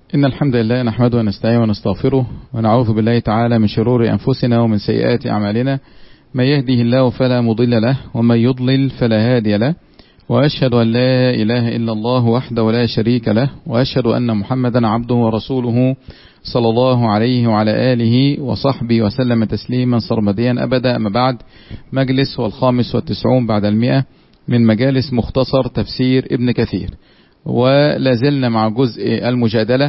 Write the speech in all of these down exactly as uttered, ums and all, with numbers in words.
إن الحمد لله نحمده ونستعينه ونستغفره ونعوذ بالله تعالى من شرور أنفسنا ومن سيئات أعمالنا. من يهده الله فلا مضل له ومن يضلل فلا هادي له، وأشهد أن لا إله إلا الله وحده لا شريك له، وأشهد أن محمدا عبده ورسوله صلى الله عليه وعلى آله وصحبه وسلم تسليما سرمديا أبدا. أما بعد، مجلس والخامس والتسعون بعد المئة من مجالس مختصر تفسير ابن كثير، ولازلنا مع جزء المجادلة،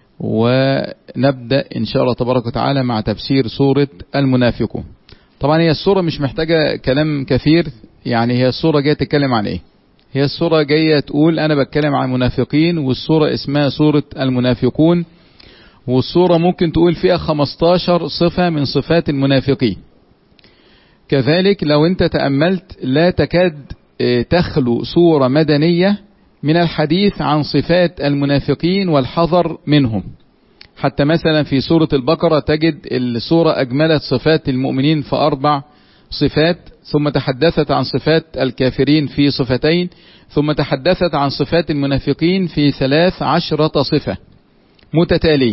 ونبدأ إن شاء الله تبارك وتعالى مع تفسير سورة المنافقون. طبعا هي السورة مش محتاجة كلام كثير، يعني هي السورة جاية تتكلم عن إيه؟ هي السورة جاية تقول أنا بتكلم عن المنافقين، والسورة اسمها سورة المنافقون، والسورة ممكن تقول فيها خمستاشر صفة من صفات المنافقين. كذلك لو أنت تأملت لا تكاد تخلو سورة مدنية من الحديث عن صفات المنافقين والحذر منهم. حتى مثلا في سورة البقرة تجد السورة أجملت صفات المؤمنين في أربع صفات، ثم تحدثت عن صفات الكافرين في صفتين، ثم تحدثت عن صفات المنافقين في ثلاث عشرة صفة متتالية.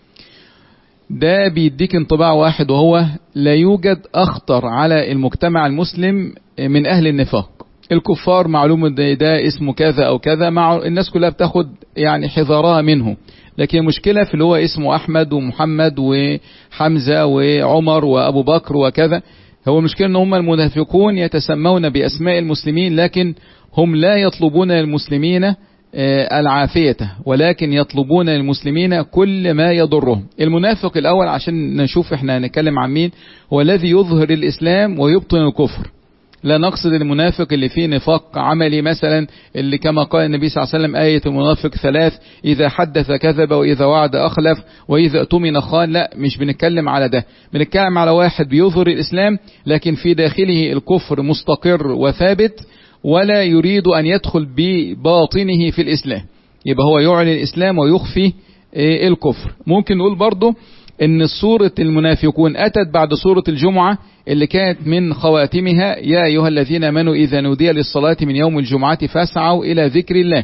ده بيديك انطباع واحد، وهو لا يوجد أخطر على المجتمع المسلم من أهل النفاق. الكفار معلوم ده, ده اسمه كذا أو كذا، مع الناس كلها بتاخد يعني حذارها منه، لكن المشكلة في اللي هو اسمه أحمد ومحمد وحمزة وعمر وأبو بكر وكذا. هو المشكلة أن هم المنافقون يتسمون بأسماء المسلمين، لكن هم لا يطلبون المسلمين العافية، ولكن يطلبون المسلمين كل ما يضرهم. المنافق الأول عشان نشوف احنا هنتكلم عن مين، هو الذي يظهر الإسلام ويبطن الكفر. لا نقصد المنافق اللي فيه نفاق عملي، مثلا اللي كما قال النبي صلى الله عليه وسلم آية المنافق ثلاث: إذا حدث كذب، وإذا وعد أخلف، وإذا اؤتمن خان. لا، مش بنتكلم على ده، بنتكلم على واحد بيظهر الإسلام لكن في داخله الكفر مستقر وثابت، ولا يريد أن يدخل بباطنه في الإسلام. يبقى هو يعلن الإسلام ويخفي الكفر. ممكن نقول برضو ان سورة المنافقون اتت بعد سورة الجمعة اللي كانت من خواتمها يا ايها الذين امنوا اذا نودي للصلاة من يوم الجمعة فاسعوا الى ذكر الله.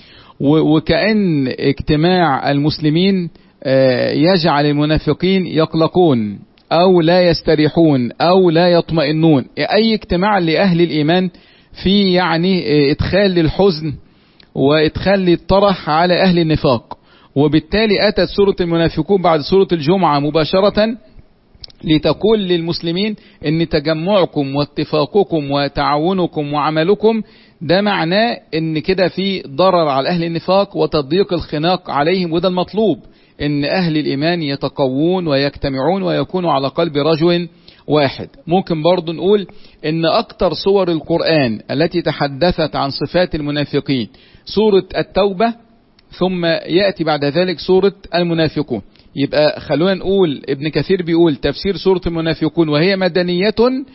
وكأن اجتماع المسلمين يجعل المنافقين يقلقون او لا يستريحون او لا يطمئنون. اي اجتماع لأهل الايمان في يعني ادخال للحزن وادخال للطرح على اهل النفاق. وبالتالي أتت سورة المنافقون بعد سورة الجمعة مباشرة لتقول للمسلمين ان تجمعكم واتفاقكم وتعاونكم وعملكم ده معناه ان كده في ضرر على أهل النفاق وتضييق الخناق عليهم، وده المطلوب، ان أهل الإيمان يتقوون ويجتمعون ويكونوا على قلب رجل واحد. ممكن برضو نقول ان اكتر صور القرآن التي تحدثت عن صفات المنافقين سورة التوبة، ثم يأتي بعد ذلك سورة المنافقون. يبقى خلونا نقول ابن كثير بيقول تفسير سورة المنافقون وهي مدنية،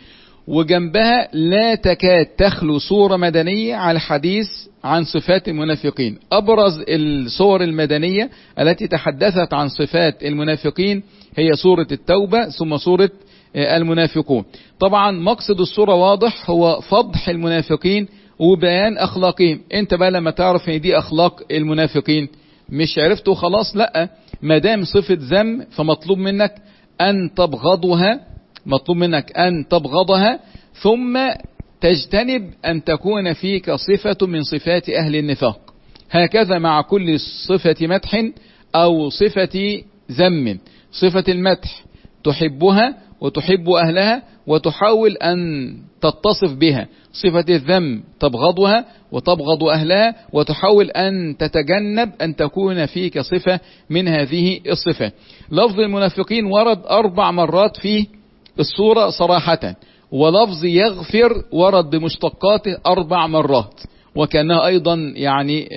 وجنبها لا تكاد تخلو سورة مدنية على الحديث عن صفات المنافقين. أبرز الصور المدنية التي تحدثت عن صفات المنافقين هي سورة التوبة ثم سورة المنافقون. طبعا مقصد السورة واضح، هو فضح المنافقين وبيان أخلاقهم. انت بقى لما تعرف ان دي أخلاق المنافقين مش عرفته خلاص، لا، ما دام صفة ذم فمطلوب منك أن تبغضها، مطلوب منك أن تبغضها، ثم تجتنب أن تكون فيك صفة من صفات أهل النفاق. هكذا مع كل صفة مدح أو صفة ذم. صفة المدح تحبها وتحب أهلها وتحاول أن تتصف بها، صفة الذم تبغضها وتبغض أهلها وتحاول أن تتجنب أن تكون فيك صفة من هذه الصفة. لفظ المنافقين ورد أربع مرات في السورة صراحة، ولفظ يغفر ورد بمشتقاته أربع مرات، وكانها أيضا يعني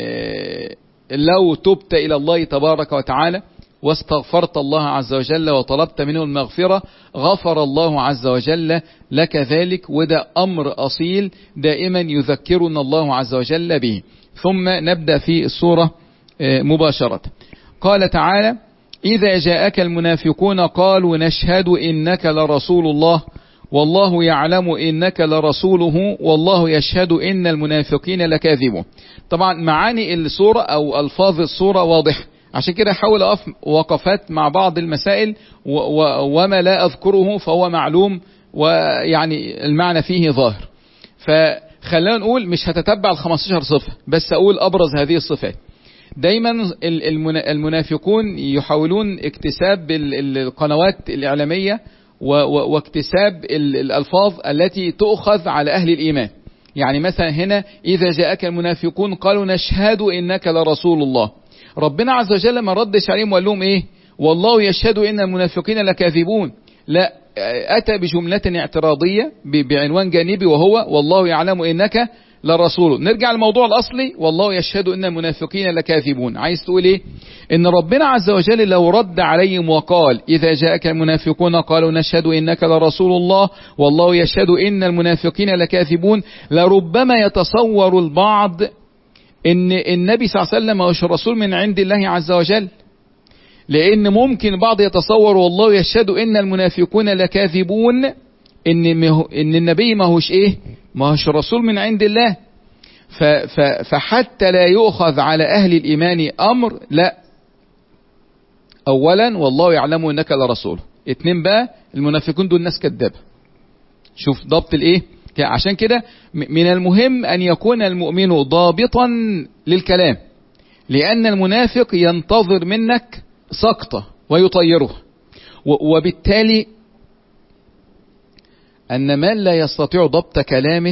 لو تبت إلى الله تبارك وتعالى واستغفرت الله عز وجل وطلبت منه المغفرة غفر الله عز وجل لك ذلك. وده أمر أصيل دائما يذكرنا الله عز وجل به. ثم نبدأ في السورة مباشرة. قال تعالى: إذا جاءك المنافقون قالوا نشهد إنك لرسول الله والله يعلم إنك لرسوله والله يشهد إن المنافقين لكاذبون. طبعا معاني السورة أو ألفاظ السورة واضحة، عشان كده حاول أقف وقفات مع بعض المسائل وما لا أذكره فهو معلوم ويعني المعنى فيه ظاهر. فخلينا نقول مش هتتبع الخمستاشر صفة، بس أقول أبرز هذه الصفات. دايما المنافقون يحاولون اكتساب القنوات الإعلامية واكتساب الألفاظ التي تؤخذ على أهل الإيمان. يعني مثلا هنا إذا جاءك المنافقون قالوا نشهد إنك لرسول الله، ربنا عز وجل ما ردش عليهم وقال لهم إيه؟ والله يشهد إن المنافقين لكاذبون. لا، أتى بجملة اعتراضية بعنوان جانبي وهو والله يعلم إنك لرسوله. نرجع للموضوع الأصلي، والله يشهد إن المنافقين لكاذبون. عايز تقول إيه؟ إن ربنا عز وجل لو رد عليهم وقال إذا جاءك المنافقون قالوا نشهد إنك لرسول الله والله يشهد إن المنافقين لكاذبون، لربما يتصور البعض إن النبي صلى الله عليه وسلم هو رسول من عند الله عز وجل، لأن ممكن البعض يتصور والله يشهد إن المنافقون لكاذبون إن إن النبي ما هوش إيه؟ ما هوش رسول من عند الله. فحتى لا يؤخذ على أهل الإيمان أمر، لا، أولا والله يعلم إنك لرسول، اتنين بقى المنافقون دول ناس كذابة. شوف ضبط الإيه؟ عشان كده من المهم أن يكون المؤمن ضابطا للكلام، لأن المنافق ينتظر منك سقطة ويطيره، وبالتالي أن من لا يستطيع ضبط كلامه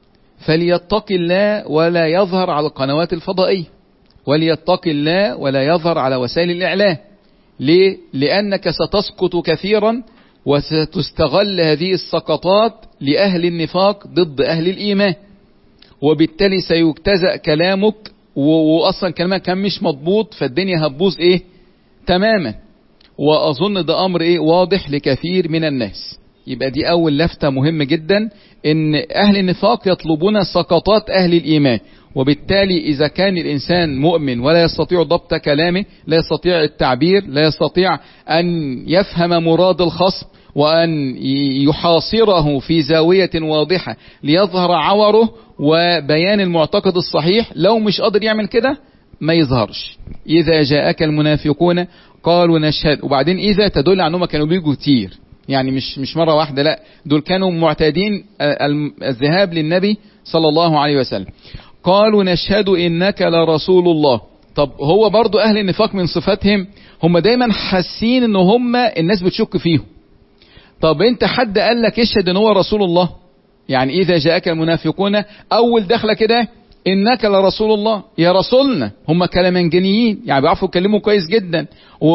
فليتق الله ولا يظهر على القنوات الفضائية، وليتق الله ولا يظهر على وسائل الإعلام. ليه؟ لأنك ستسقط كثيرا وستستغل هذه السقطات لأهل النفاق ضد أهل الإيمان، وبالتالي سيجتزأ كلامك، وأصلا كلامك كان مش مضبوط، فالدنيا هتبوظ إيه؟ تماما. وأظن ده أمر إيه؟ واضح لكثير من الناس. يبقى دي أول لفتة مهمة جدا، إن أهل النفاق يطلبون سقطات أهل الإيمان، وبالتالي إذا كان الإنسان مؤمن ولا يستطيع ضبط كلامه، لا يستطيع التعبير، لا يستطيع أن يفهم مراد الخصم وأن يحاصره في زاوية واضحة ليظهر عوره وبيان المعتقد الصحيح، لو مش قادر يعمل كده ما يظهرش. إذا جاءك المنافقون قالوا نشهد، وبعدين إذا تدل على أنهم كانوا بيجوا كتير، يعني مش مش مرة واحدة، لا، دول كانوا معتادين الذهاب للنبي صلى الله عليه وسلم. قالوا نشهد إنك لرسول الله. طب هو برضو أهل النفاق من صفاتهم هم دايما حاسين إن هم الناس بتشك فيهم. طب انت حد قال لك اشهد ان هو رسول الله؟ يعني إذا جاءك المنافقون أول دخلة كده إنك لرسول الله، يا رسولنا. هم كلامنجيين، يعني بيعرفوا يتكلموا كويس جدا،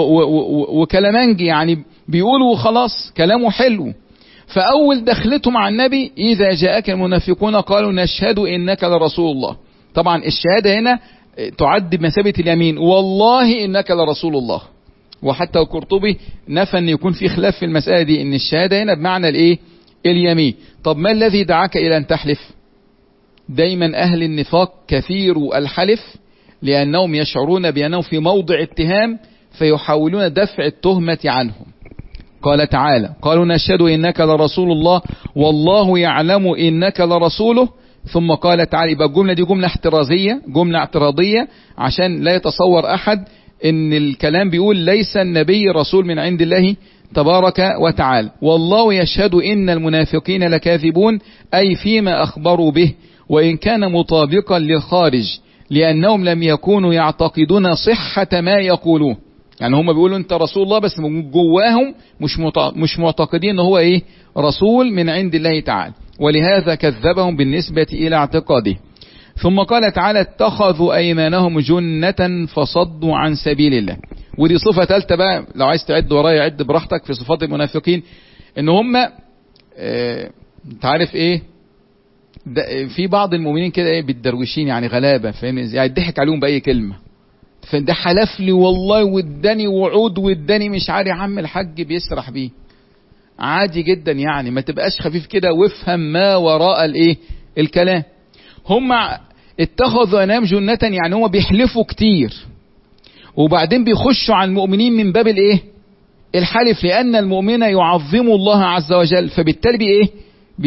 وكلامنجي يعني بيقولوا خلاص كلامه حلو. فأول دخلتهم مع النبي إذا جاءك المنافقون قالوا نشهد إنك لرسول الله. طبعا الشهادة هنا تعد بمثابة اليمين، والله إنك لرسول الله. وحتى القرطبي نفى أن يكون في خلاف في المسألة دي، إن الشهادة هنا بمعنى الإيه؟ اليمين. طب ما الذي دعاك إلى أن تحلف؟ دايما أهل النفاق كثير الحلف، لأنهم يشعرون بأنهم في موضع اتهام فيحاولون دفع التهمة عنهم. قال تعالى قالوا نشهد إنك لرسول الله والله يعلم إنك لرسوله. ثم قال تعالى، يبقى الجملة دي جملة احترازية، جملة اعتراضية، عشان لا يتصور أحد إن الكلام بيقول ليس النبي رسول من عند الله تبارك وتعالى. والله يشهد إن المنافقين لكاذبون، أي فيما أخبروا به، وإن كان مطابقا للخارج، لأنهم لم يكونوا يعتقدون صحة ما يقولون. يعني هم بيقولوا أنت رسول الله، بس جواهم مش مش معتقدين أنه هو إيه؟ رسول من عند الله تعالى، ولهذا كذبهم بالنسبة إلى اعتقاده. ثم قال تعالى اتخذوا أيمانهم جنة فصدوا عن سبيل الله. ودي صفة ثالثة بقى، لو عايز تعد ورايا عد براحتك في صفات المنافقين، ان هم اه تعرف ايه؟ في بعض المؤمنين كده ايه بالدرويشين، يعني غلابة، فاهم؟ يعني ضحك عليهم بأي كلمة، فده حلف لي والله واداني وعود واداني مش عارف، يا عم الحاج بيسرح بيه عادي جدا. يعني ما تبقاش خفيف كده، وافهم ما وراء الايه؟ الكلام. هم اتخذوا أيمانهم جنة، يعني هم بيحلفوا كتير، وبعدين بيخشوا على المؤمنين من باب الايه؟ الحلف، لأن المؤمن يعظم الله عز وجل، فبالتالي بايه؟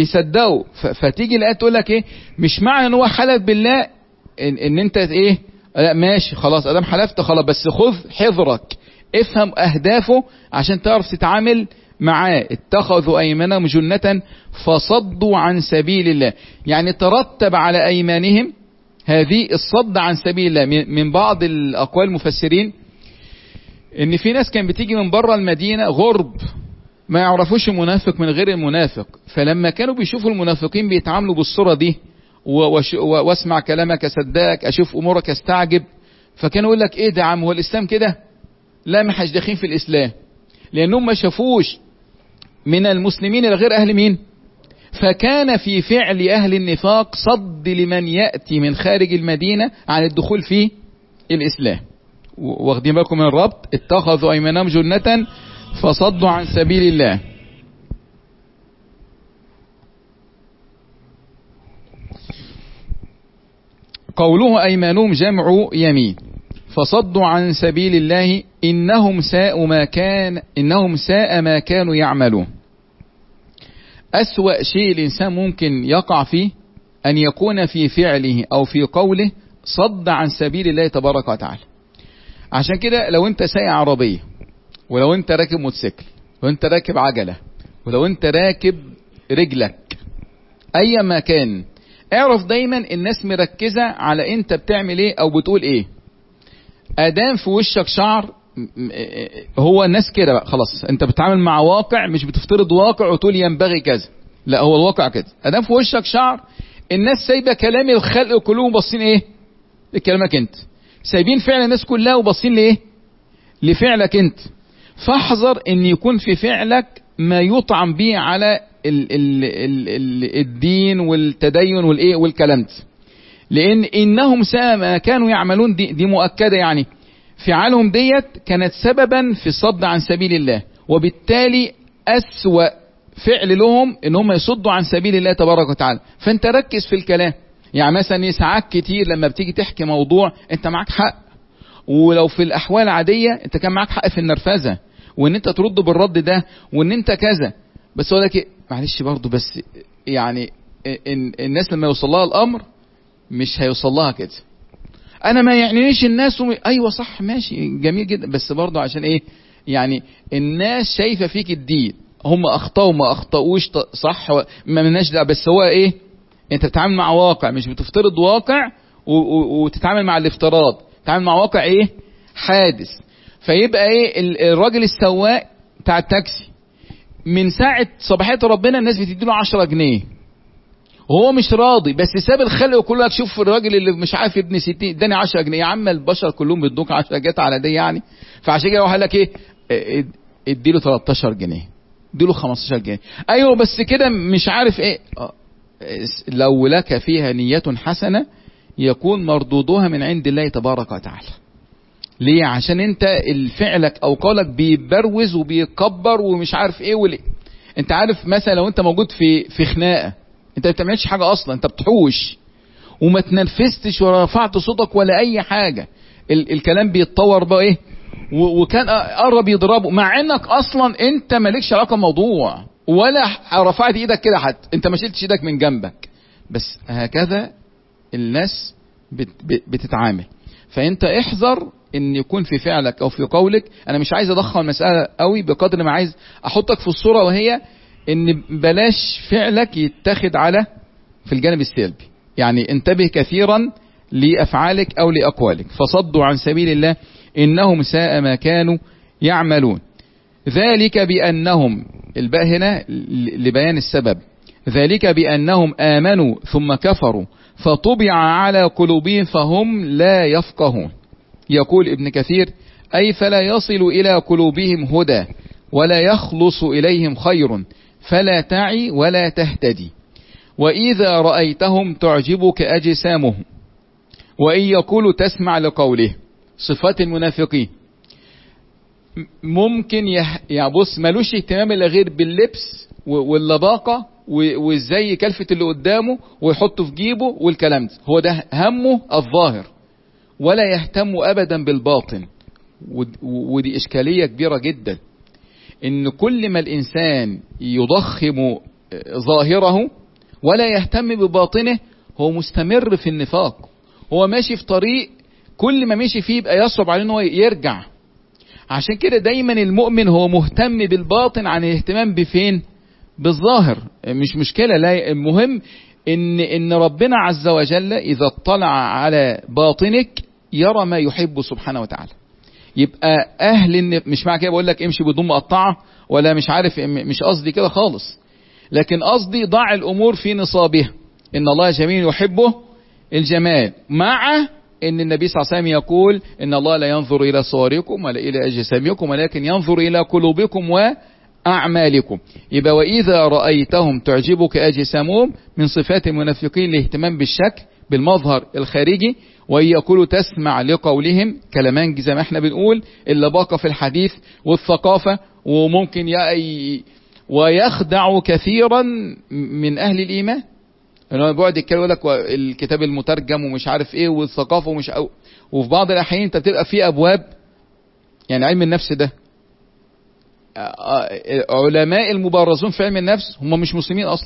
بيصدقوا. فتيجي الآية تقول لك ايه؟ مش معنى ان هو حلف بالله ان, إن انت ايه؟ لا ماشي خلاص ادام حلفت خلاص، بس خذ حذرك، افهم اهدافه عشان تعرف تتعامل معاه. اتخذوا ايمانهم جنة فصدوا عن سبيل الله، يعني ترتب على ايمانهم هذه الصد عن سبيل الله. من بعض الاقوال المفسرين ان في ناس كان بتيجي من بره المدينة غرب ما يعرفوش المنافق من غير المنافق، فلما كانوا بيشوفوا المنافقين بيتعاملوا بالصورة دي واسمع كلامك اصدقك، اشوف امورك استعجب، فكانوا يقول لك ايه ده عم، هو الاسلام كده؟ لا ما حاش داخلين في الاسلام، لانهم ما شافوش من المسلمين الى غير اهل مين؟ فكان في فعل اهل النفاق صد لمن يأتي من خارج المدينة عن الدخول في الاسلام. واخدين بالكم من الربط؟ اتخذوا ايمانهم جنة فصدوا عن سبيل الله. قوله ايمانهم جمع يمين، فصدوا عن سبيل الله انهم ساء ما كان انهم ساء ما كانوا يعملون. اسوأ شيء الانسان ممكن يقع فيه ان يكون في فعله او في قوله صد عن سبيل الله تبارك وتعالى. عشان كده لو انت سايق عربية، ولو انت راكب موتوسيكل، ولو انت راكب عجلة، ولو انت راكب رجلك، اي مكان، اعرف دايما الناس مركزة على انت بتعمل ايه او بتقول ايه. ادام في وشك شعر، هو الناس كده بقى خلاص، انت بتتعامل مع واقع، مش بتفترض واقع وتقول ينبغي كذا، لا هو الواقع كده. ادام في وشك شعر، الناس سايبه كلام الخلق كلهم باصين ايه؟ لكلامك انت. سايبين فعل الناس كلها وباصين لايه؟ لفعلك انت. فاحذر ان يكون في فعلك ما يطعم به على ال ال ال ال الدين والتدين والايه والكلام ده، لان انهم ساء ما كانوا يعملون دي, دي مؤكده، يعني فعلهم ديت كانت سببا في الصد عن سبيل الله، وبالتالي اسوأ فعل لهم ان هم يصدوا عن سبيل الله تبارك وتعالى. فانت ركز في الكلام. يعني مثلا ساعات كتير لما بتيجي تحكي موضوع انت معاك حق، ولو في الاحوال عاديه انت كان معاك حق في النرفزه وان انت ترد بالرد ده وان انت كذا، بس هو لك معلش برضه، بس يعني إن الناس لما يوصل لها الامر مش هيوصل لها كده. انا ما يعنيش الناس وم... ايوه صح ماشي جميل جدا، بس برضه عشان ايه؟ يعني الناس شايفه فيك الدين، هم اخطاوا ما اخطاوش صح ما مناش دعوه، بس هو ايه؟ انت بتتعامل مع واقع، مش بتفترض واقع و... و... وتتعامل مع الافتراض، تتعامل مع واقع ايه؟ حادث. فيبقى ايه الراجل السواق بتاع التاكسي من ساعة صباحية ربنا الناس بتديله عشرة جنيه وهو مش راضي، بس ساب الخلق كله. شوف الراجل اللي مش عارف ابن ستين اداني عشرة جنيه، يا عم البشر كلهم بيدوك عشرة جنيه على دي يعني. فعشان كده قال لك ايه؟ اديله تلتاشر جنيه، اديله خمستاشر جنيه. ايوه بس كده مش عارف ايه. لو لك فيها نية حسنة يكون مردودها من عند الله تبارك وتعالى. ليه؟ عشان انت فعلك او قولك بيبروز وبيكبر ومش عارف ايه وليه. انت عارف مثلا لو انت موجود في في خناقه، انت ما بتعملش حاجه اصلا، انت بتحوش وما تنرفزتش ولا رفعت صوتك ولا اي حاجه، ال الكلام بيتطور بقى ايه، وكان قرب يضربه مع انك اصلا انت مالكش علاقه بالموضوع ولا رفعت ايدك كده، حتى انت ما شلتش ايدك من جنبك، بس هكذا الناس بت بتتعامل. فانت احذر ان يكون في فعلك او في قولك، انا مش عايز اضخم المسألة قوي بقدر ما عايز احطك في الصورة، وهي ان بلاش فعلك يتخذ على في الجانب السلبي. يعني انتبه كثيرا لافعالك او لاقوالك. فصدوا عن سبيل الله انهم ساء ما كانوا يعملون. ذلك بانهم، الباء هنا لبيان السبب، ذلك بانهم امنوا ثم كفروا فطبع على قلوبهم فهم لا يفقهون. يقول ابن كثير أي فلا يصل إلى قلوبهم هدى ولا يخلص إليهم خير فلا تعي ولا تهتدي. وإذا رأيتهم تعجبك أجسامهم وإن يقولوا تسمع لقوله. صفات المنافقين ممكن يبص ملوش اهتمام إلا غير باللبس واللباقة وازاي يكلفت اللي قدامه ويحطه في جيبه والكلام ده، هو ده همه الظاهر، ولا يهتم ابدا بالباطن. ودي اشكالية كبيرة جدا، ان كل ما الانسان يضخم ظاهره ولا يهتم بباطنه هو مستمر في النفاق، هو ماشي في طريق كل ما مشي فيه يبقى يصعب عليه ان هو يرجع. عشان كده دايما المؤمن هو مهتم بالباطن عن الاهتمام بفين؟ بالظاهر. مش مشكلة، لا، المهم ان ان ربنا عز وجل اذا اطلع على باطنك يرى ما يحب سبحانه وتعالى. يبقى اهل ان مش معنى كده بقول لك امشي بدون مقطعه ولا مش عارف، مش قصدي كده خالص، لكن قصدي ضع الامور في نصابها. ان الله جميل يحبه الجمال، مع ان النبي صلى الله عليه وسلم يقول ان الله لا ينظر الى صوركم ولا الى اجسامكم ولكن ينظر الى قلوبكم واعمالكم. يبقى واذا رايتهم تعجبك اجسامهم من صفات المنافقين الاهتمام بالشكل بالمظهر الخارجي، وإن يقولوا تسمع لقولهم كلمان زي ما احنا بنقول اللباقة في الحديث والثقافة، وممكن يأي ويخدع كثيرا من أهل الإيمان. انه بيقعد يتكلم يقول لك الكتاب المترجم ومش عارف ايه والثقافة ومش أو وفي بعض الأحيان انت بتبقى في أبواب، يعني علم النفس ده علماء المبارزون في علم النفس هم مش مسلمين أصلا،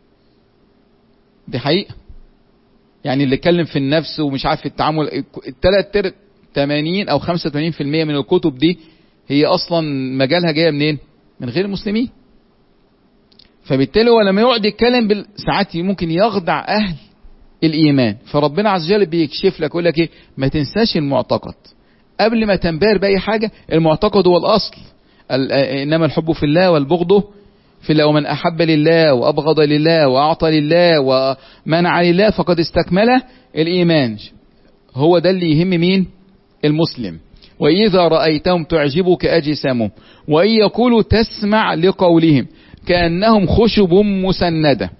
دي حقيقة. يعني اللي اتكلم في النفس ومش عارف التعامل، التلات ثمانين او خمسة وثمانين بالمئة من الكتب دي هي اصلا مجالها جايه منين؟ من غير المسلمين. فبالتالي هو لما يقعد يتكلم ساعات ممكن يخدع اهل الايمان. فربنا عز وجل بيكشف لك يقول لك ايه؟ ما تنساش المعتقد قبل ما تنبهر باي حاجه. المعتقد هو الاصل، انما الحب في الله والبغض في الله، ومن أحب لله وأبغض لله وأعطى لله ومنع لله فقد استكمل الإيمان. هو ده اللي يهم مين؟ المسلم. وإذا رأيتهم تعجبك أجسامهم وإن يقولوا تسمع لقولهم كأنهم خشب مسندة.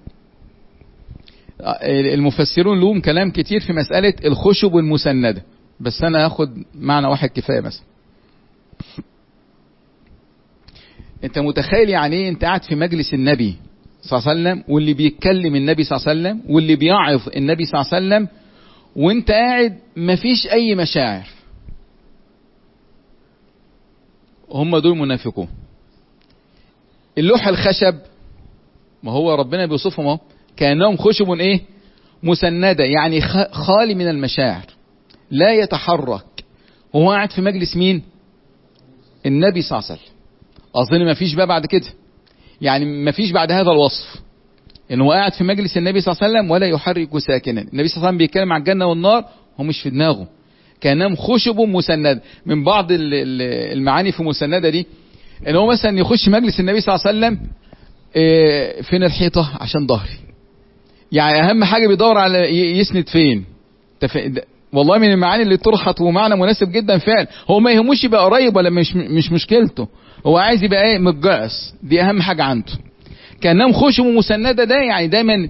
المفسرون لهم كلام كتير في مسألة الخشب المسندة، بس أنا هاخد معنى واحد كفاية. مثلا انت متخيل يعني ايه انت قاعد في مجلس النبي صلى الله عليه وسلم واللي بيتكلم النبي صلى الله عليه وسلم واللي بيعظ النبي صلى الله عليه وسلم وانت قاعد مفيش اي مشاعر؟ هم دول منافقون. اللوح الخشب، ما هو ربنا بيوصفهم اهو كأنهم خشب ايه؟ مسندة، يعني خالي من المشاعر، لا يتحرك. وهو قاعد في مجلس مين؟ النبي صلى الله عليه وسلم. أظن ما فيش بقى بعد كده، يعني ما فيش بعد هذا الوصف إنه هو قاعد في مجلس النبي صلى الله عليه وسلم ولا يحرك ساكنا. النبي صلى الله عليه وسلم بيتكلم عن الجنة والنار هو مش في دماغه، كأنهم خشب مسندة. من بعض المعاني في مسندة دي إن هو مثلا يخش مجلس النبي صلى الله عليه وسلم فين الحيطة عشان ظهري، يعني أهم حاجة بيدور على يسند فين. والله من المعاني اللي طرحت ومعنى مناسب جدا فعلا. هو ما يهموش يبقى قريب ولا مش مش مشكلته، هو عايز يبقى ايه؟ متجعس، دي اهم حاجة عنده. كأنهم خشب مسندة، ده يعني دايما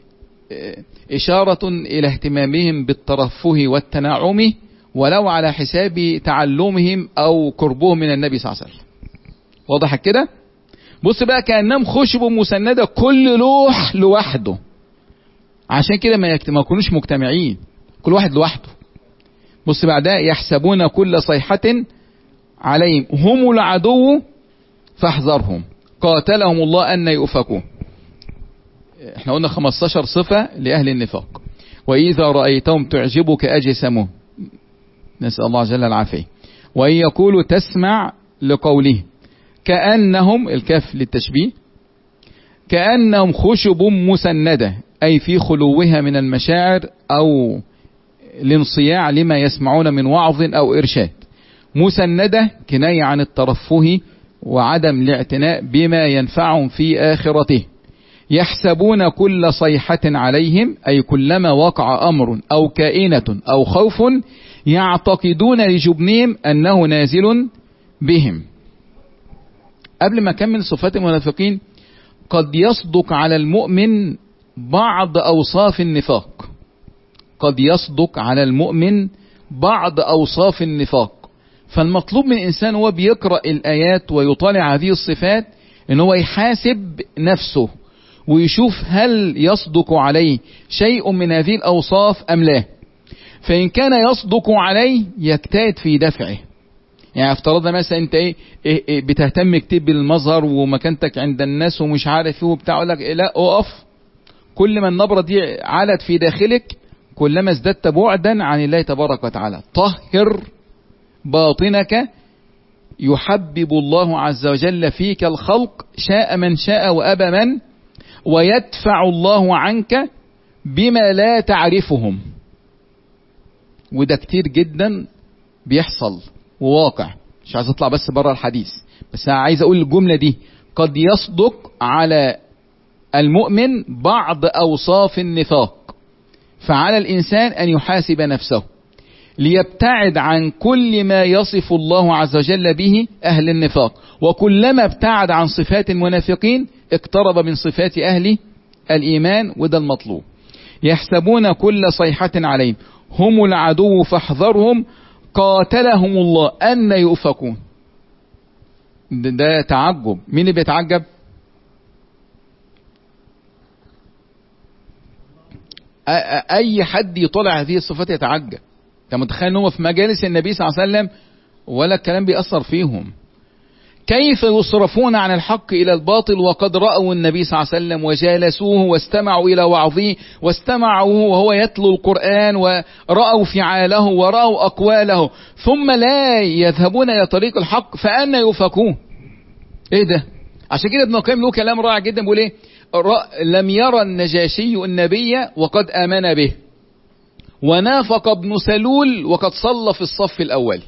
اشارة الى اهتمامهم بالترفه والتنعم ولو على حساب تعلمهم او قربهم من النبي صلى الله عليه وسلم. واضح كده؟ بص بقى، كأنهم خشب مسندة كل لوح لوحده. عشان كده ما يكونوش مجتمعين، كل واحد لوحده. بص بعدها يحسبون كل صيحة عليهم هم العدو فاحذرهم قاتلهم الله أن يؤفكون. احنا قلنا خمستاشر صفة لأهل النفاق. وإذا رأيتهم تعجبك أجسامهم، نسأل الله جل العافية. وإن يقولوا تسمع لقوله كأنهم، الكاف للتشبيه، كأنهم خشب مسندة، أي في خلوها من المشاعر أو الانصياع لما يسمعون من وعظ أو إرشاد. مسندة كناية عن الترفه وعدم الاعتناء بما ينفعهم في آخرته. يحسبون كل صيحة عليهم، أي كلما وقع أمر أو كائنة أو خوف يعتقدون لجبنهم أنه نازل بهم. قبل ما أكمل صفات المنافقين، قد يصدق على المؤمن بعض أوصاف النفاق. قد يصدق على المؤمن بعض أوصاف النفاق. فالمطلوب من الإنسان هو بيقرأ الآيات ويطالع هذه الصفات إن هو يحاسب نفسه ويشوف هل يصدق عليه شيء من هذه الأوصاف أم لا. فإن كان يصدق عليه يجتهد في دفعه. يعني افترضنا مثلا انت ايه, إيه, إيه بتهتم كتير بالمظهر ومكانتك عند الناس ومش عارف ايه وبتاع، لك إيه لا اقف. كل ما النبرة دي علت في داخلك كلما ازددت بعدا عن الله تبارك وتعالى. طهر باطنك يحبب الله عز وجل فيك الخلق، شاء من شاء وأبى من، ويدفع الله عنك بما لا تعرفهم. وده كتير جدا بيحصل وواقع، مش عايز اطلع بس بره الحديث، بس انا عايز اقول الجملة دي: قد يصدق على المؤمن بعض اوصاف النفاق، فعلى الانسان ان يحاسب نفسه ليبتعد عن كل ما يصف الله عز وجل به اهل النفاق، وكلما ابتعد عن صفات المنافقين اقترب من صفات اهل الايمان، وده المطلوب. يحسبون كل صيحة عليهم هم العدو فاحذرهم قاتلهم الله أن يؤفكون. ده, ده تعجب. مين اللي بيتعجب؟ أي حد يطلع هذه الصفات يتعجب. انت متخيل ان هو في مجالس النبي صلى الله عليه وسلم ولا الكلام بيأثر فيهم؟ كيف يصرفون عن الحق إلى الباطل وقد رأوا النبي صلى الله عليه وسلم وجالسوه واستمعوا إلى وعظه واستمعوا وهو يتلو القرآن ورأوا فعاله ورأوا أقواله، ثم لا يذهبون إلى طريق الحق، فأنا يؤفكون؟ إيه ده؟ عشان كده ابن القيم له كلام رائع جدا، بيقول إيه؟ لم يرى النجاشي النبي وقد آمن به، ونافق ابن سلول وقد صلى في الصف الأول.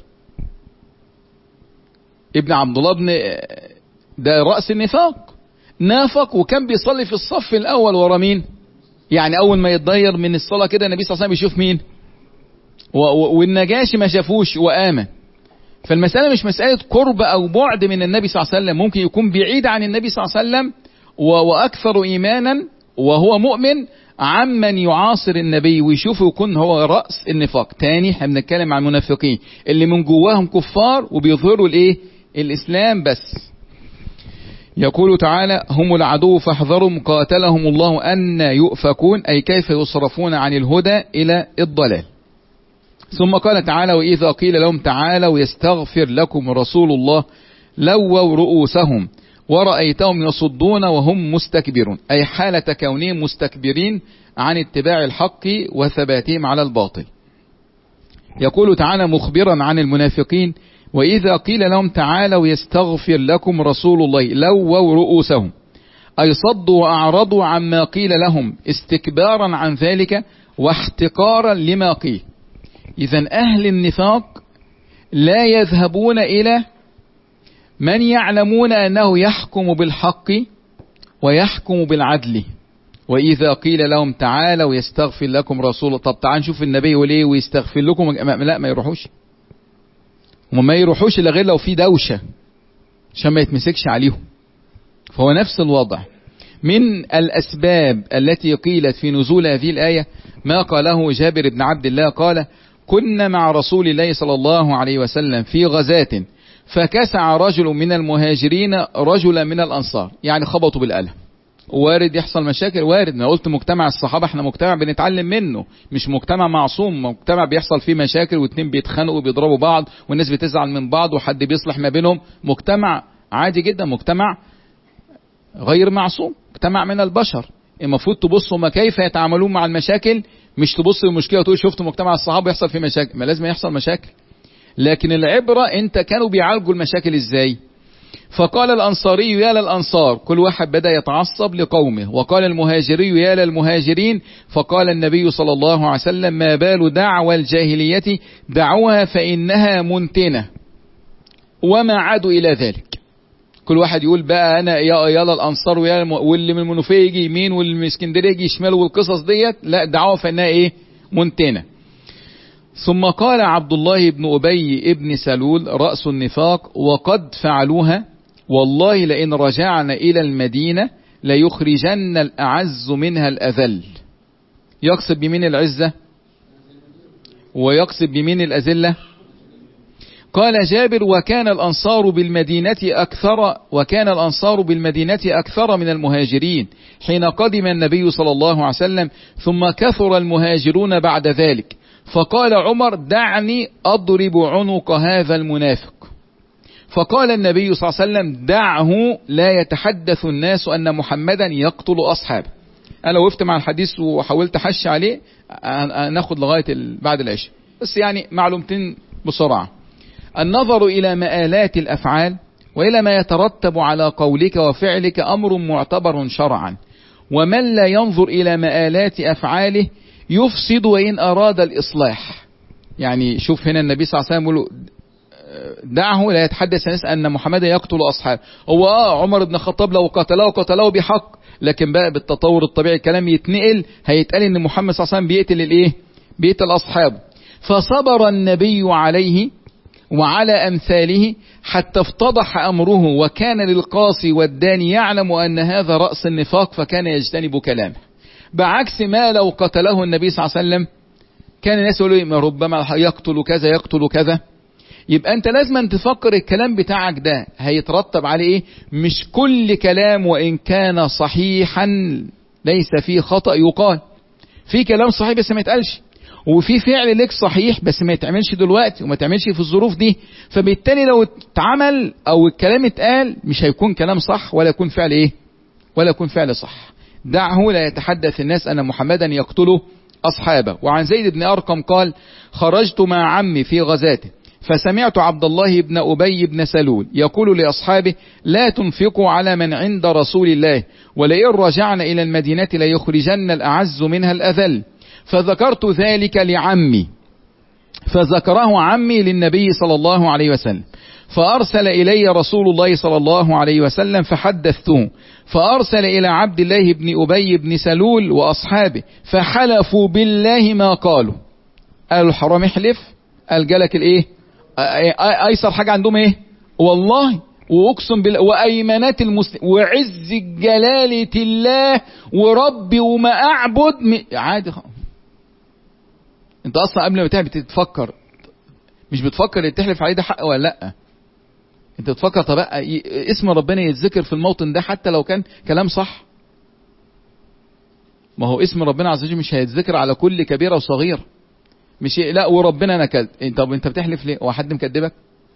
ابن عبد الله بن ده رأس النفاق، نافق وكان بيصلي في الصف الأول ورا مين؟ يعني أول ما يتضير من الصلاة كده النبي صلى الله عليه وسلم بيشوف مين؟ والنجاشي ما شافوش وآمن. فالمسألة مش مسألة قرب أو بعد من النبي صلى الله عليه وسلم، ممكن يكون بعيد عن النبي صلى الله عليه وسلم وأكثر إيمانا وهو مؤمن عمن يعاصر النبي ويشوفه يكون هو رأس النفاق. تاني احنا بنتكلم عن المنافقين اللي من جواهم كفار وبيظهروا الايه؟ الإسلام بس. يقول تعالى: هم العدو فاحذرهم قاتلهم الله أن يؤفكون، أي كيف يصرفون عن الهدى إلى الضلال. ثم قال تعالى: وإذا قيل لهم تعالوا يستغفر لكم رسول الله لووا رؤوسهم ورأيتهم يصدون وهم مستكبرون، أي حالة كونهم مستكبرين عن اتباع الحق وثباتهم على الباطل. يقول تعالى مخبرا عن المنافقين: وإذا قيل لهم تعالوا يستغفر لكم رسول الله لووا رؤوسهم، أي صدوا وأعرضوا عما قيل لهم استكبارا عن ذلك واحتقارا لما قيل. إذن أهل النفاق لا يذهبون إلى من يعلمون أنه يحكم بالحق ويحكم بالعدل. وإذا قيل لهم تعالوا يستغفر لكم رسول الله، طب تعال نشوف النبي وليه ويستغفر لكم، لا ما يروحوش، وما يروحوش إلا غير لو في دوشة عشان ما يتمسكش عليهم. فهو نفس الوضع. من الأسباب التي قيلت في نزول هذه الآية ما قاله جابر بن عبد الله قال: كنا مع رسول الله صلى الله عليه وسلم في غزاة فكسع رجل من المهاجرين رجلا من الأنصار، يعني خبطوا بالقلم. وارد يحصل مشاكل، وارد. انا قلت مجتمع الصحابة احنا مجتمع بنتعلم منه، مش مجتمع معصوم، مجتمع بيحصل فيه مشاكل واتنين بيتخانقوا وبيضربوا بعض والناس بتزعل من بعض وحد بيصلح ما بينهم. مجتمع عادي جدا، مجتمع غير معصوم، مجتمع من البشر. المفروض تبصوا ما كيف يتعاملون مع المشاكل، مش تبص للمشكلة وتقول شفتوا مجتمع الصحابة يحصل فيه مشاكل. ما لازم يحصل مشاكل، لكن العبرة انت كانوا بيعالجوا المشاكل ازاي. فقال الأنصاري يا للأنصار، كل واحد بدأ يتعصب لقومه، وقال المهاجري يا للمهاجرين. فقال النبي صلى الله عليه وسلم: ما بال دعوى الجاهلية دعوها فإنها منتنة وما عادوا إلى ذلك. كل واحد يقول بقى أنا يا يا للأنصار ويا الم... واللي من المنوفية يجي يمين واللي من اسكندرية يجي شمال والقصص ديت، لا دعوها فإنها إيه؟ منتنة. ثم قال عبد الله بن أبي ابن سلول رأس النفاق: وقد فعلوها والله لئن رجعنا إلى المدينة ليخرجن الأعز منها الأذل. يقصد بمين العزة ويقصد بمين الأذلة؟ قال جابر: وكان الأنصار بالمدينة أكثر وكان الأنصار بالمدينة أكثر من المهاجرين حين قدم النبي صلى الله عليه وسلم، ثم كثر المهاجرون بعد ذلك. فقال عمر: دعني أضرب عنق هذا المنافق. فقال النبي صلى الله عليه وسلم: دعه لا يتحدث الناس أن محمدا يقتل أصحابه. انا لو وقفت مع الحديث وحاولت احش عليه ناخد لغايه بعد العشاء. بس يعني معلومتين بسرعه. النظر الى مآلات الافعال والى ما يترتب على قولك وفعلك امر معتبر شرعا، ومن لا ينظر الى مآلات افعاله يفسد وان اراد الاصلاح. يعني شوف هنا النبي صلى الله عليه وسلم يقول دعه لا يتحدث الناس ان محمدا يقتل اصحابه. هو اه عمر بن الخطاب لو قتله قتله بحق، لكن بقى بالتطور الطبيعي الكلام يتنقل هيتقال ان محمد صلى الله عليه وسلم بيقتل الايه؟ بيقتل اصحابه. فصبر النبي عليه وعلى امثاله حتى افتضح امره، وكان للقاصي والداني يعلم ان هذا رأس النفاق فكان يجتنب كلامه. بعكس ما لو قتله النبي صلى الله عليه وسلم كان الناس يقولوا ربما يقتل كذا يقتل كذا. يبقى انت لازم تفكر الكلام بتاعك ده هيترتب عليه ايه. مش كل كلام وان كان صحيحا ليس فيه خطأ يقال. في كلام صحيح بس ما يتقالش، وفي فعل لك صحيح بس ما يتعملش دلوقتي وما تعملش في الظروف دي. فبالتالي لو اتعمل او الكلام اتقال مش هيكون كلام صح ولا يكون فعل ايه ولا يكون فعل صح. دعه لا يتحدث الناس ان محمدا يقتل اصحابه. وعن زيد بن ارقم قال خرجت مع عمي في غزاته فسمعت عبد الله بن أبي بن سلول يقول لأصحابه لا تنفقوا على من عند رسول الله، ولئن رجعنا إلى المدينة ليخرجن الأعز منها الأذل. فذكرت ذلك لعمي فذكره عمي للنبي صلى الله عليه وسلم، فأرسل إلي رسول الله صلى الله عليه وسلم فحدثته، فأرسل إلى عبد الله بن أبي بن سلول وأصحابه فحلفوا بالله ما قالوا. قالوا الحرام يحلف، قال جالك الايه ايسر حاجة عندهم ايه والله واقسم بالله وايمانات المسلم وعز جلالة الله وربي وما اعبد عادي. انت اصلا قبل ما تعمل بتتفكر، مش بتفكر اللي تحلف عليه ده حق ولا لا. انت بتفكر طب اسم ربنا يتذكر في الموطن ده حتى لو كان كلام صح. ما هو اسم ربنا عز وجل مش هيتذكر على كل كبيرة وصغيرة. مش لا وربنا نكد. طب انت بتحلف ليه؟ هو حد مكدبك؟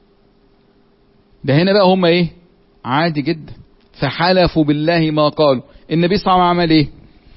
ده هنا بقى هم ايه عادي جدا. فحلفوا بالله ما قالوا. النبي صلى الله عليه وسلم عمل ايه؟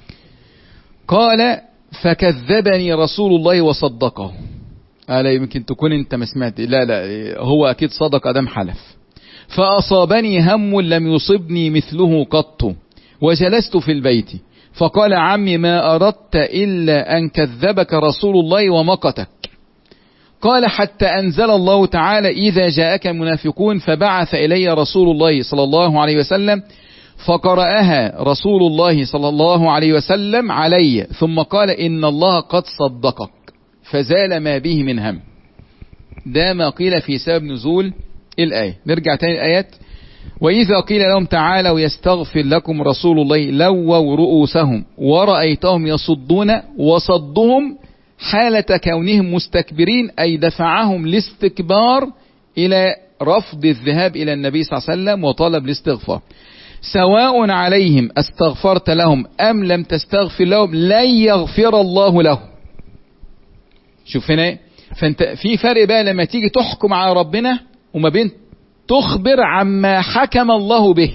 قال فكذبني رسول الله وصدقه. قال يمكن تكون انت ما سمعت. لا لا هو اكيد صدق ادم حلف. فاصابني هم لم يصبني مثله قط وجلست في البيت فقال عمي ما أردت إلا أن كذبك رسول الله ومقتك. قال حتى أنزل الله تعالى إذا جاءك المنافقون فبعث إلي رسول الله صلى الله عليه وسلم فقرأها رسول الله صلى الله عليه وسلم علي ثم قال إن الله قد صدقك فزال ما به من هم. ده ما قيل في سبب نزول الآية. نرجع تاني الآيات. وإذا قيل لهم تعالوا يستغفر لكم رسول الله لووا رؤوسهم ورأيتهم يصدون وصدهم حالة كونهم مستكبرين أي دفعهم الاستكبار إلى رفض الذهاب إلى النبي صلى الله عليه وسلم وطلب الاستغفار. سواء عليهم استغفرت لهم أم لم تستغفر لهم لن يغفر الله لهم. شوف هنا فانت في فرق بقى لما تيجي تحكم على ربنا وما بين تخبر عما حكم الله به.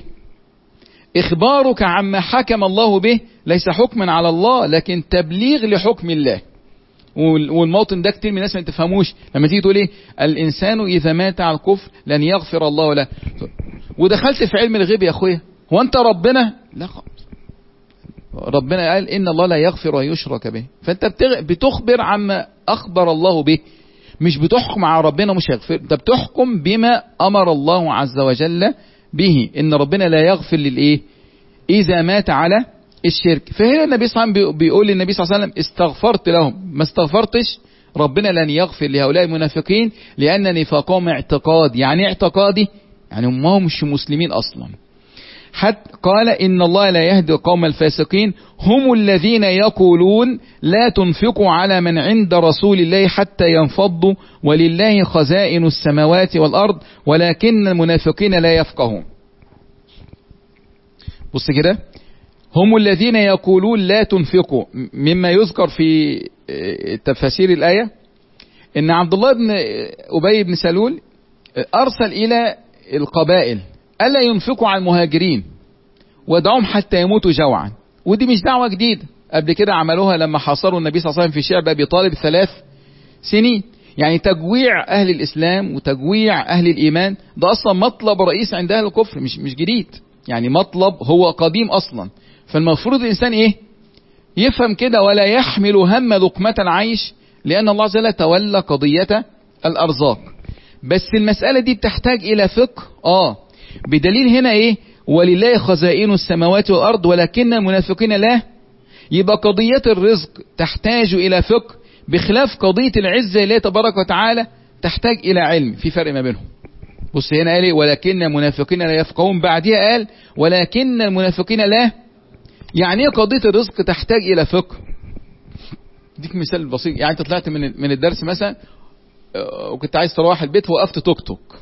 إخبارك عما حكم الله به ليس حكما على الله لكن تبليغ لحكم الله. والموطن ده كتير من الناس ما تفهموش. لما تيجي تقول ايه الإنسان إذا مات على الكفر لن يغفر الله له، ودخلت في علم الغيب يا أخويا. هو أنت ربنا؟ لا خالص. ربنا قال إن الله لا يغفر ويشرك به. فأنت بتخبر عما أخبر الله به، مش بتحكم على ربنا مش هيغفر. انت بتحكم بما امر الله عز وجل به ان ربنا لا يغفر للايه اذا مات على الشرك. فهنا النبي صلى الله عليه وسلم بيقول للنبي صلى الله عليه وسلم استغفرت لهم ما استغفرتش ربنا لن يغفر لهؤلاء المنافقين لان نفاقهم اعتقاد. يعني اعتقادي يعني هم مش مسلمين اصلا. حتى قال إن الله لا يهدي القوم الفاسقين هم الذين يقولون لا تنفقوا على من عند رسول الله حتى ينفضوا ولله خزائن السماوات والأرض ولكن المنافقين لا يفقهون. بص كده هم الذين يقولون لا تنفقوا. مما يذكر في تفسير الآية إن عبد الله بن أبي بن سلول أرسل إلى القبائل ألا ينفقوا على المهاجرين ودعوهم حتى يموتوا جوعا ودي مش دعوة جديدة، قبل كده عملوها لما حاصروا النبي صلى الله عليه وسلم في شعب أبي طالب ثلاث سنين. يعني تجويع أهل الإسلام وتجويع أهل الإيمان ده أصلا مطلب رئيس عند أهل الكفر، مش مش جديد، يعني مطلب هو قديم أصلا. فالمفروض الإنسان إيه؟ يفهم كده، ولا يحمل هم لقمة العيش، لأن الله عز وجل تولى قضية الأرزاق. بس المسألة دي بتحتاج إلى فقه، آه بدليل هنا إيه؟ ولله خزائن السماوات والأرض ولكن المنافقين لا. يبقى قضية الرزق تحتاج إلى فقه، بخلاف قضية العزة الله تبارك وتعالى تحتاج إلى علم. في فرق ما بينهم. بص هنا قال إيه؟ ولكن المنافقين لا يفقهون، بعدها قال ولكن المنافقين لا. يعني ايه قضية الرزق تحتاج إلى فقه؟ اديك مثال بسيط. يعني انت طلعت من من الدرس مثلا وكنت عايز تروح البيت، وقفت توك توك،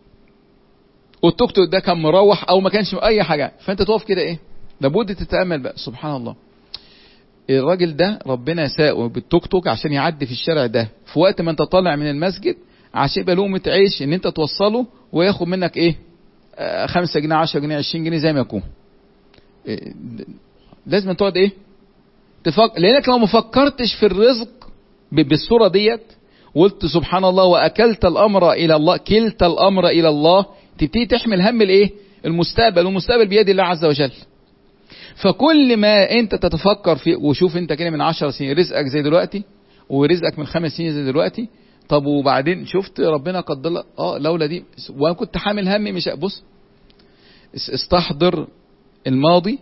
والتوك توك ده كان مروح او ما كانش اي حاجه، فانت تقف كده ايه؟ لابد تتامل بقى. سبحان الله، الراجل ده ربنا ساقه بالتوك توك عشان يعدي في الشارع ده في وقت ما انت طالع من المسجد عشان يبقى لقمه عيش ان انت توصله، وياخد منك ايه؟ آه خمسة جنيه عشرة جنيه عشرين جنيه زي ما يكون. إيه لازم تقعد ايه؟ تفكر، لانك لو ما فكرتش في الرزق بالصوره ديت وقلت سبحان الله واكلت الامر الى الله، كلت الامر الى الله، تبتدي تحمل هم الايه؟ المستقبل، والمستقبل بيد الله عز وجل. فكل ما انت تتفكر في، وشوف انت كده من عشر سنين رزقك زي دلوقتي، ورزقك من خمس سنين زي دلوقتي، طب وبعدين شفت ربنا قدر لك اه لولا دي، وانا كنت حامل همي مش بص. استحضر الماضي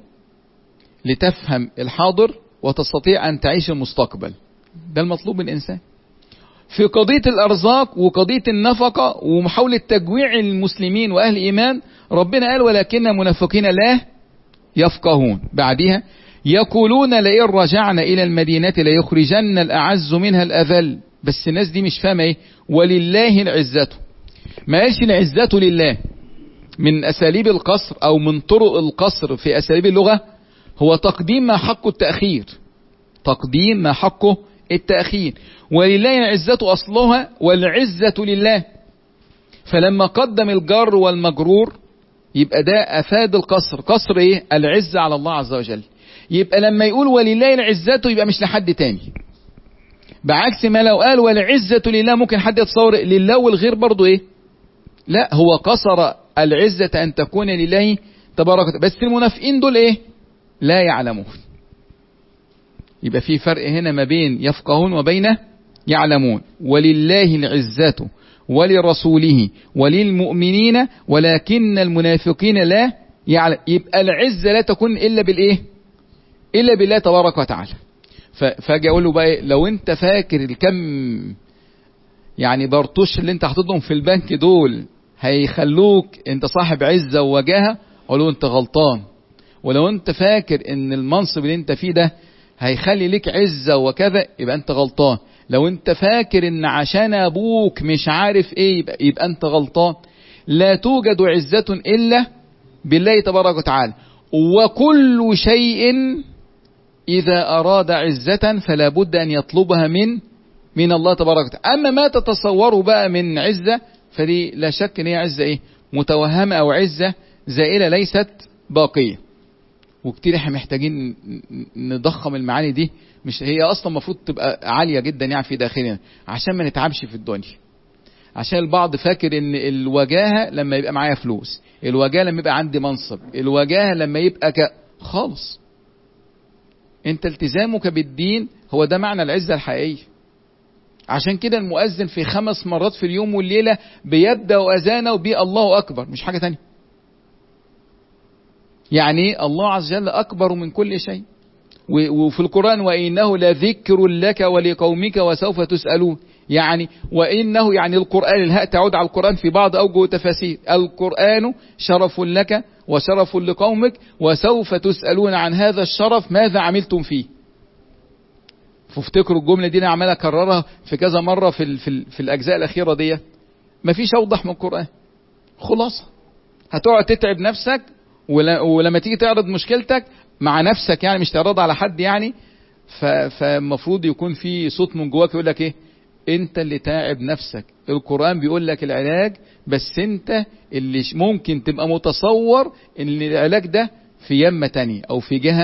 لتفهم الحاضر وتستطيع ان تعيش المستقبل. ده المطلوب من الانسان في قضية الأرزاق وقضية النفقة ومحاولة تجويع المسلمين وأهل الإيمان. ربنا قال ولكن المنافقين لا يفقهون. بعدها يقولون لئن رجعنا إلى المدينة ليخرجن الأعز منها الأذل. بس الناس دي مش فاهمة إيه؟ ولله العزة. ما قالش العزة لله. من أساليب القصر أو من طرق القصر في أساليب اللغة هو تقديم ما حقه التأخير، تقديم ما حقه التأخير. ولله العزة أصلها والعزة لله. فلما قدم الجر والمجرور يبقى ده أفاد القصر. قصر إيه؟ العزة على الله عز وجل. يبقى لما يقول ولله العزة يبقى مش لحد تاني، بعكس ما لو قال والعزة لله ممكن حد يتصور لله والغير برضو إيه؟ لا، هو قصر العزة أن تكون لله تبارك وتعالى. بس المنافقين دول إيه؟ لا يعلمون. يبقى في فرق هنا ما بين يفقهون وبين يعلمون. ولله العزة ولرسوله وللمؤمنين ولكن المنافقين لا يعلم. يبقى العزة لا تكون إلا بالإيه؟ إلا بالله تبارك وتعالى. فاجي أقول له بقى إيه؟ لو أنت فاكر الكم يعني بارتوش اللي أنت حاططهم في البنك دول هيخلوك أنت صاحب عزة ووجاهة، أقول له أنت غلطان. ولو أنت فاكر إن المنصب اللي أنت فيه ده هيخلي لك عزة وكذا يبقى أنت غلطان. لو أنت فاكر إن عشان أبوك مش عارف إيه يبقى, يبقى أنت غلطان. لا توجد عزة إلا بالله تبارك وتعالى. وكل شيء إذا أراد عزة فلا بد أن يطلبها من من الله تبارك وتعالى. أما ما تتصوره بقى من عزة فدي لا شك إن هي عزة إيه؟ متوهمة أو عزة زائلة ليست باقية. وكتير احنا محتاجين نضخم المعاني دي، مش هي اصلا المفروض تبقى عالية جدا يعني في داخلنا عشان ما نتعبش في الدنيا. عشان البعض فاكر ان الوجاهة لما يبقى معايا فلوس، الوجاهة لما يبقى عندي منصب، الوجاهة لما يبقى ك... خالص. انت التزامك بالدين هو ده معنى العزة الحقيقية. عشان كده المؤذن في خمس مرات في اليوم والليلة بيبدأ أذانه وبيه الله أكبر، مش حاجة تانية. يعني الله عز وجل أكبر من كل شيء. وفي القرآن وإنه لذكر لك ولقومك وسوف تسألون. يعني وإنه يعني القرآن، الهاء تعود على القرآن في بعض أوجه تفاسير. القرآن شرف لك وشرف لقومك وسوف تسألون عن هذا الشرف ماذا عملتم فيه. فافتكروا الجملة دي أنا عمال أكررها في كذا مرة في, في, في الأجزاء الأخيرة دي. مفيش أوضح من القرآن. خلاصة هتقعد تتعب نفسك، ولما تيجي تعرض مشكلتك مع نفسك يعني مش تعرض على حد يعني، فالمفروض يكون في صوت من جواك يقول لك ايه؟ انت اللي تعب نفسك. القرآن بيقول لك العلاج، بس انت اللي ممكن تبقى متصور ان العلاج ده في يمة تانية او في جهة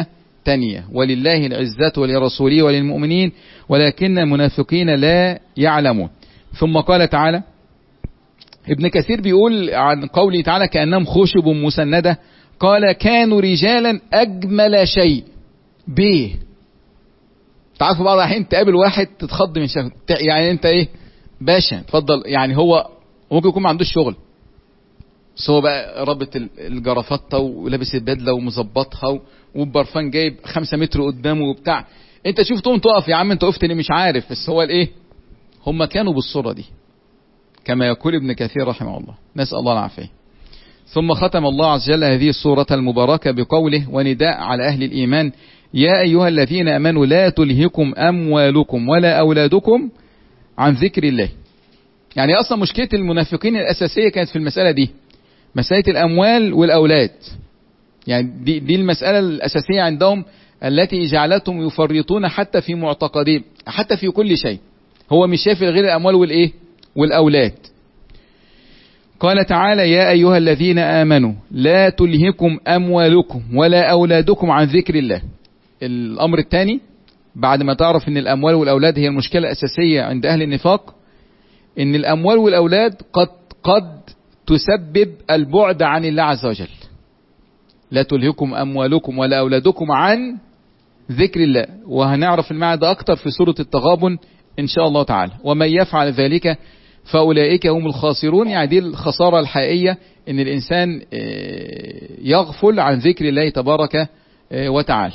تانية ولله العزة ولرسوله وللمؤمنين ولكن المنافقين لا يعلمون. ثم قال تعالى، ابن كثير بيقول عن قوله تعالى كأنهم خشب مسندة، قال كانوا رجالا أجمل شيء بيه. تعرفوا بعض الحين تقابل واحد تتخض من شكله، يعني انت ايه باشا اتفضل، يعني هو ممكن يكون ما عندوش شغل بس هو بقى رابط الجرافطه ولابس البدله ومظبطها والبرفان جايب خمسة متر قدامه وبتاع، انت تشوف تقوم تقف يا عم انت وقفت اللي مش عارف، بس هو الايه هم كانوا بالصوره دي كما يقول ابن كثير رحمه الله، نسال الله العافيه. ثم ختم الله عز وجل هذه السورة المباركة بقوله ونداء على أهل الإيمان يا أيها الذين آمنوا لا تلهكم أموالكم ولا أولادكم عن ذكر الله. يعني أصلا مشكلة المنافقين الأساسية كانت في المسألة دي، مسألة الأموال والأولاد، يعني دي, دي المسألة الأساسية عندهم التي جعلتهم يفرطون حتى في معتقدين، حتى في كل شيء هو مش شايف غير الأموال والإيه والأولاد. قال تعالى يا أيها الذين آمنوا لا تلهكم أموالكم ولا أولادكم عن ذكر الله. الأمر الثاني بعد ما تعرف أن الأموال والأولاد هي المشكلة الأساسية عند أهل النفاق، أن الأموال والأولاد قد قد تسبب البعد عن الله عز وجل. لا تلهكم أموالكم ولا أولادكم عن ذكر الله، وهنعرف المعنى ده أكتر في سورة التغابن إن شاء الله تعالى. ومن يفعل ذلك فأولئك هم الخاسرون، يعني دي الخسارة الحقيقية ان الانسان يغفل عن ذكر الله تبارك وتعالى.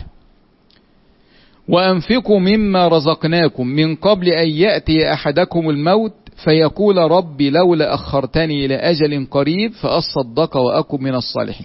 وأنفقوا مما رزقناكم من قبل أن يأتي أحدكم الموت فيقول ربي لولا أخرتني إلى أجل قريب فأصدق وأكن من الصالحين.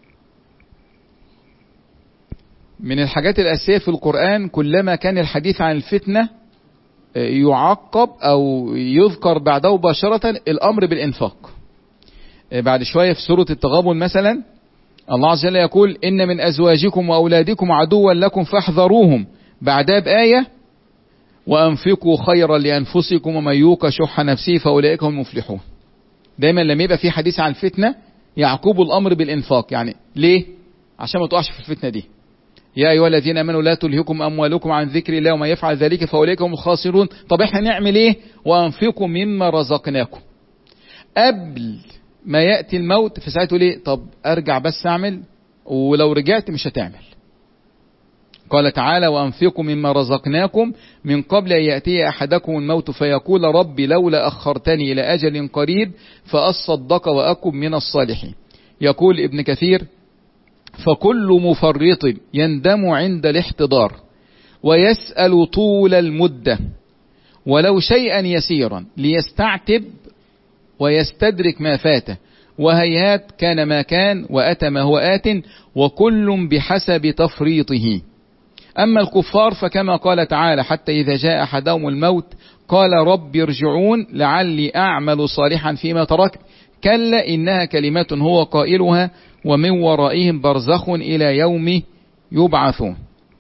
من الحاجات الأساسية في القرآن كلما كان الحديث عن الفتنة يعقب أو يذكر بعده مباشرة الأمر بالإنفاق. بعد شوية في سورة التغابن مثلا الله عز وجل يقول إن من أزواجكم وأولادكم عدوا لكم فاحذروهم، بعدها بآية وأنفقوا خيرا لأنفسكم ومن يوق شح نفسه فأولئك هم المفلحون. دايما لما يبقى في حديث عن الفتنة يعقب الأمر بالإنفاق. يعني ليه؟ عشان ما تقعش في الفتنة دي. يا أيها الذين آمنوا لا تلهكم أموالكم عن ذكر الله وما يفعل ذلك فأولئك هم الخاسرون. طب احنا نعمل ايه؟ وأنفقوا مما رزقناكم. قبل ما يأتي الموت في ساعته ليه؟ طب أرجع بس أعمل، ولو رجعت مش هتعمل. قال تعالى وأنفقوا مما رزقناكم من قبل أن يأتي أحدكم الموت فيقول ربي لولا أخرتني إلى أجل قريب فأصدق وأكن من الصالحين. يقول ابن كثير فكل مفرط يندم عند الاحتضار ويسأل طول المدة ولو شيئا يسيرا ليستعتب ويستدرك ما فاته، وهيهات كان ما كان وأتى ما هو آت وكل بحسب تفريطه. أما الكفار فكما قال تعالى حتى إذا جاء أحدهم الموت قال رب ارجعون لعلي أعمل صالحا فيما تركت كلا إنها كلمات هو قائلها ومن ورائهم برزخ إلى يوم يبعثون.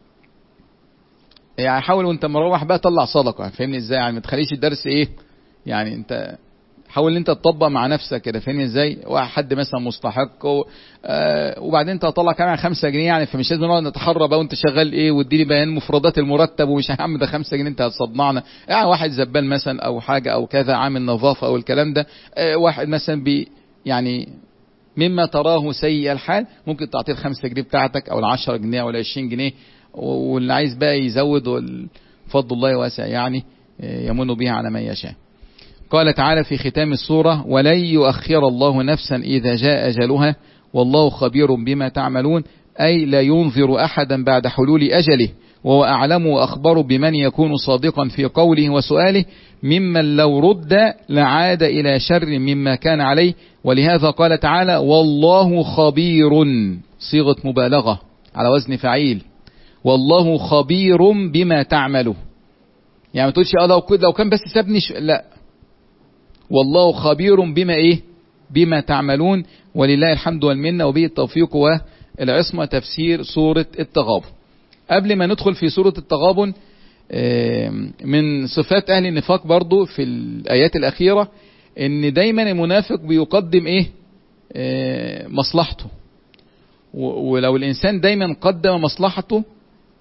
يعني حاول وانت مروح بقى طلع صدقة، فاهمني ازاي؟ يعني ما تخليش الدرس ايه، يعني انت حاول انت تطبق مع نفسك كده، فاهمني ازاي؟ واحد حد مثلا مستحق و... آه وبعدين انت هتطلع كمان خمسة جنيه، يعني فمش لازم نقعد نتحرى بقى وانت شغال ايه واديني بيان مفردات المرتب ومش يا عم ده خمسة جنيه انت هتصدعنا. يعني واحد زبال مثلا او حاجة او كذا عامل نظافة او الكلام ده، آه واحد مثلا بي يعني مما تراه سيء الحال ممكن تعطيه الخمسة جنيه بتاعتك او العشرة جنيه او العشرين جنيه، واللي عايز بقى يزود والفضل الله واسع يعني يمن به على من يشاء. قال تعالى في ختام السورة ولن يؤخر الله نفسا إذا جاء أجلها والله خبير بما تعملون، أي لا ينظر أحدا بعد حلول أجله وهو أعلم وأخبر بمن يكون صادقا في قوله وسؤاله ممن لو رد لعاد إلى شر مما كان عليه. ولهذا قال تعالى والله خبير، صيغة مبالغة على وزن فعيل، والله خبير بما تعمله. يعني ما تقولش اه لو لو كان بس سابني ش... لا، والله خبير بما ايه بما تعملون. ولله الحمد والمنه وبه التوفيق والعصمة. تفسير سورة التغابن. قبل ما ندخل في سورة التغابن من صفات اهل النفاق برضو في الايات الاخيرة ان دايما المنافق بيقدم ايه مصلحته، ولو الانسان دايما قدم مصلحته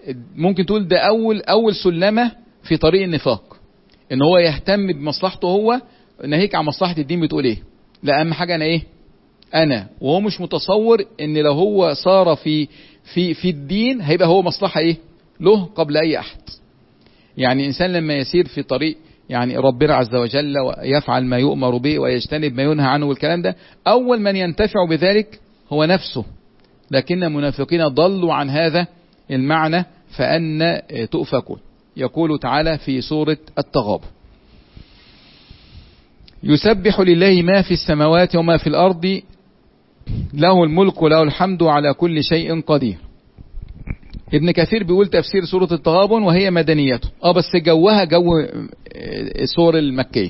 ممكن تقول ده اول اول سلمة في طريق النفاق، ان هو يهتم بمصلحته هو، ناهيك عن مصلحة الدين بتقول ايه. لا، اهم حاجة انا ايه، انا، وهو مش متصور ان لو هو صار في في في الدين هيبقى هو مصلحة ايه له قبل اي احد. يعني انسان لما يسير في طريق يعني ربنا عز وجل ويفعل ما يؤمر به ويجتنب ما ينهى عنه والكلام ده، اول من ينتفع بذلك هو نفسه. لكن المنافقين ضلوا عن هذا المعنى فأن تؤفكون. يقول تعالى في سورة التغابن: يسبح لله ما في السماوات وما في الأرض له الملك وله الحمد على كل شيء قدير. ابن كثير بيقول تفسير سورة التغابن وهي مدنيته، اه بس جوها جو السور المكية.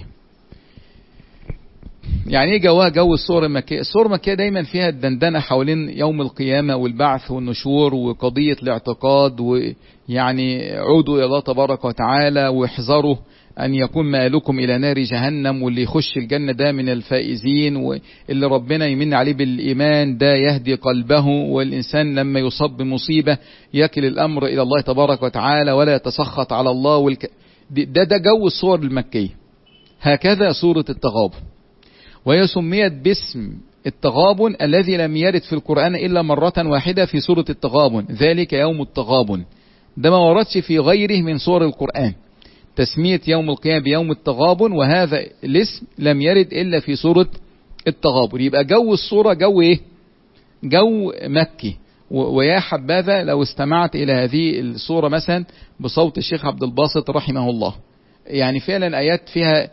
يعني ايه جوها جو السور المكية؟ السور المكية دايما فيها الدندنة حوالين يوم القيامة والبعث والنشور وقضية الاعتقاد، ويعني عودوا الى الله تبارك وتعالى واحذروا ان يكون مآلكم الى نار جهنم، واللي يخش الجنة ده من الفائزين، واللي ربنا يمن عليه بالايمان ده يهدي قلبه، والانسان لما يصاب بمصيبة يكل الامر الى الله تبارك وتعالى ولا يتسخط على الله والك... ده ده جو الصور المكية. هكذا سورة التغابن، وهي سميت باسم التغابن الذي لم يرد في القرآن إلا مرة واحدة في سورة التغابن، ذلك يوم التغابن. ده ما وردش في غيره من سور القرآن تسمية يوم القيامة بيوم التغابن، وهذا الاسم لم يرد إلا في سورة التغابن. يبقى جو الصورة جو إيه؟ جو مكي. ويا حبذا لو استمعت إلى هذه الصورة مثلا بصوت الشيخ عبد الباسط رحمه الله، يعني فعلا آيات فيها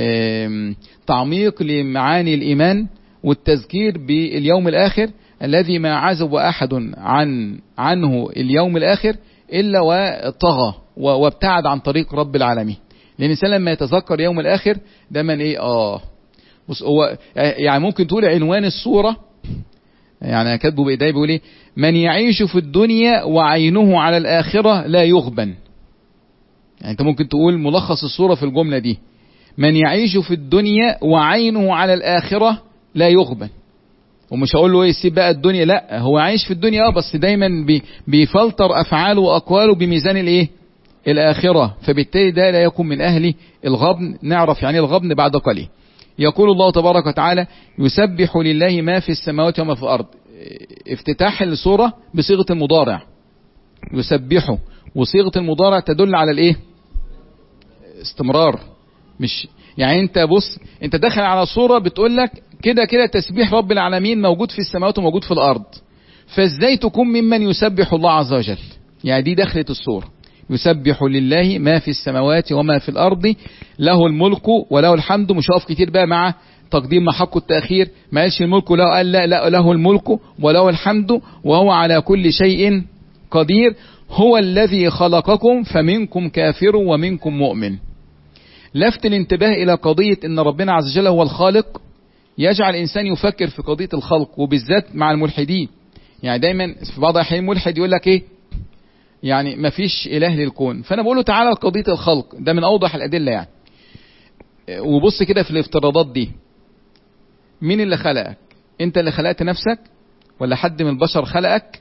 تعميق لمعاني الإيمان والتذكير باليوم الآخر الذي ما عزب أحد عن عنه اليوم الآخر إلا وطغى وابتعد عن طريق رب العالمين. لأن الإنسان لما يتذكر يوم الآخر ده من إيه آه بص هو يعني ممكن تقول عنوان الصورة، يعني كاتبه بإيدي بيقول إيه: من يعيش في الدنيا وعينه على الآخرة لا يغبن. يعني أنت ممكن تقول ملخص الصورة في الجملة دي: من يعيش في الدنيا وعينه على الآخرة لا يغبن. ومش هقول له ايه سيب بقى الدنيا، لا، هو عايش في الدنيا اه بس دايما بي بيفلتر افعاله واقواله بميزان الايه الاخره، فبالتالي ده لا يكون من اهل الغبن. نعرف يعني الغبن بعد قليل. يقول الله تبارك وتعالى: يسبح لله ما في السماوات وما في الارض. افتتاح السوره بصيغه المضارع يسبحه، وصيغه المضارع تدل على الايه استمرار. مش يعني انت بص انت داخل على صورة بتقول لك كده كده تسبيح رب العالمين موجود في السماوات وموجود في الارض، فازاي تكون ممن يسبح الله عز وجل؟ يعني دي دخلت الصورة: يسبح لله ما في السماوات وما في الارض له الملك وله الحمد. مش هقف كتير بقى مع تقديم ما حق التأخير، ما قالش الملك وله، قال لا لا له الملك وله الحمد وهو على كل شيء قدير. هو الذي خلقكم فمنكم كافر ومنكم مؤمن. لفت الانتباه إلى قضية أن ربنا عز وجل هو الخالق يجعل الإنسان يفكر في قضية الخلق، وبالذات مع الملحدين. يعني دايما في بعض الأحيان ملحد يقول لك إيه يعني ما فيش إله للكون، فأنا بقول له تعالى قضية الخلق، ده من أوضح الأدلة يعني. وبص كده في الافتراضات دي: مين اللي خلقك؟ أنت اللي خلقت نفسك، ولا حد من البشر خلقك،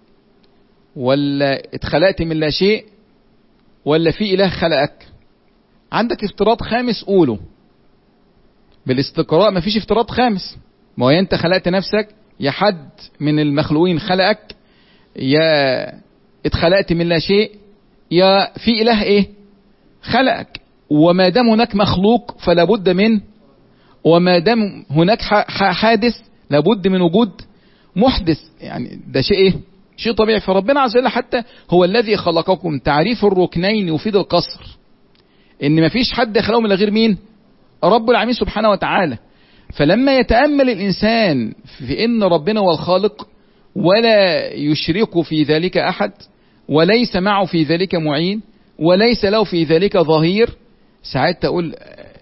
ولا اتخلقت من لا شيء، ولا في إله خلقك؟ عندك افتراض خامس قوله بالاستقراء. ما فيش افتراض خامس. ما هو يا انت خلقت نفسك، يا حد من المخلوقين خلقك، يا اتخلقت من لا شيء، يا في اله ايه خلقك. وما دام هناك مخلوق فلا بد من، وما دام هناك حادث لابد من وجود محدث. يعني ده شيء ايه شيء طبيعي. فربنا عز وجل حتى هو الذي خلقكم. تعريف الركنين يفيد القصر، ان مفيش حد خلقه من غير مين؟ رب العالمين سبحانه وتعالى. فلما يتأمل الإنسان في ان ربنا هو الخالق ولا يشرك في ذلك أحد، وليس معه في ذلك معين، وليس له في ذلك ظهير، ساعات تقول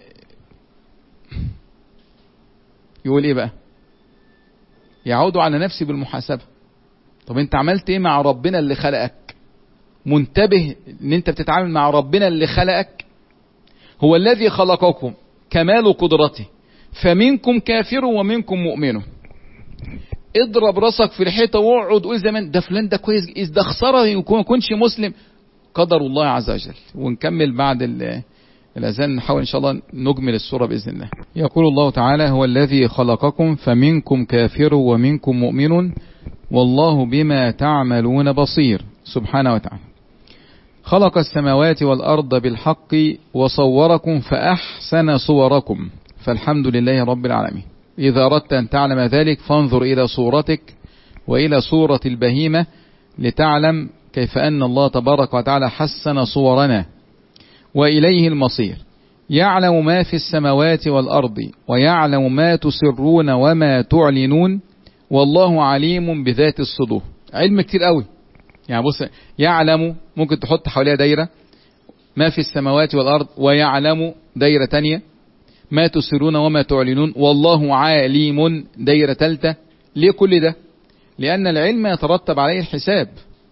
يقول ايه بقى؟ يعود على نفسي بالمحاسبة. طب انت عملت ايه مع ربنا اللي خلقك؟ منتبه ان انت بتتعامل مع ربنا اللي خلقك. هو الذي خلقكم كمال قدرته، فمنكم كافر ومنكم مؤمن. اضرب راسك في الحيطة واقعد قول زمان ده فلان ده كويس، إذ ده خسارة يكون يكونش مسلم. قدر الله عز وجل. ونكمل بعد الأذان، نحاول إن شاء الله نجمل السورة بإذن الله. يقول الله تعالى: هو الذي خلقكم فمنكم كافر ومنكم مؤمن والله بما تعملون بصير. سبحانه وتعالى. خلق السماوات والأرض بالحق وصوركم فأحسن صوركم فالحمد لله رب العالمين. إذا أردت أن تعلم ذلك فانظر إلى صورتك وإلى صورة البهيمة لتعلم كيف أن الله تبارك وتعالى حسن صورنا، وإليه المصير. يعلم ما في السماوات والأرض ويعلم ما تسرون وما تعلنون والله عليم بذات الصدور. علم كتير قوي. يعني بص، يعلم ممكن تحط حواليها دايرة ما في السماوات والأرض، ويعلم دايرة تانية ما تسرون وما تعلنون، والله عالم دايرة ثالثة. ليه كل ده؟ لأن العلم يترتب عليه الحساب.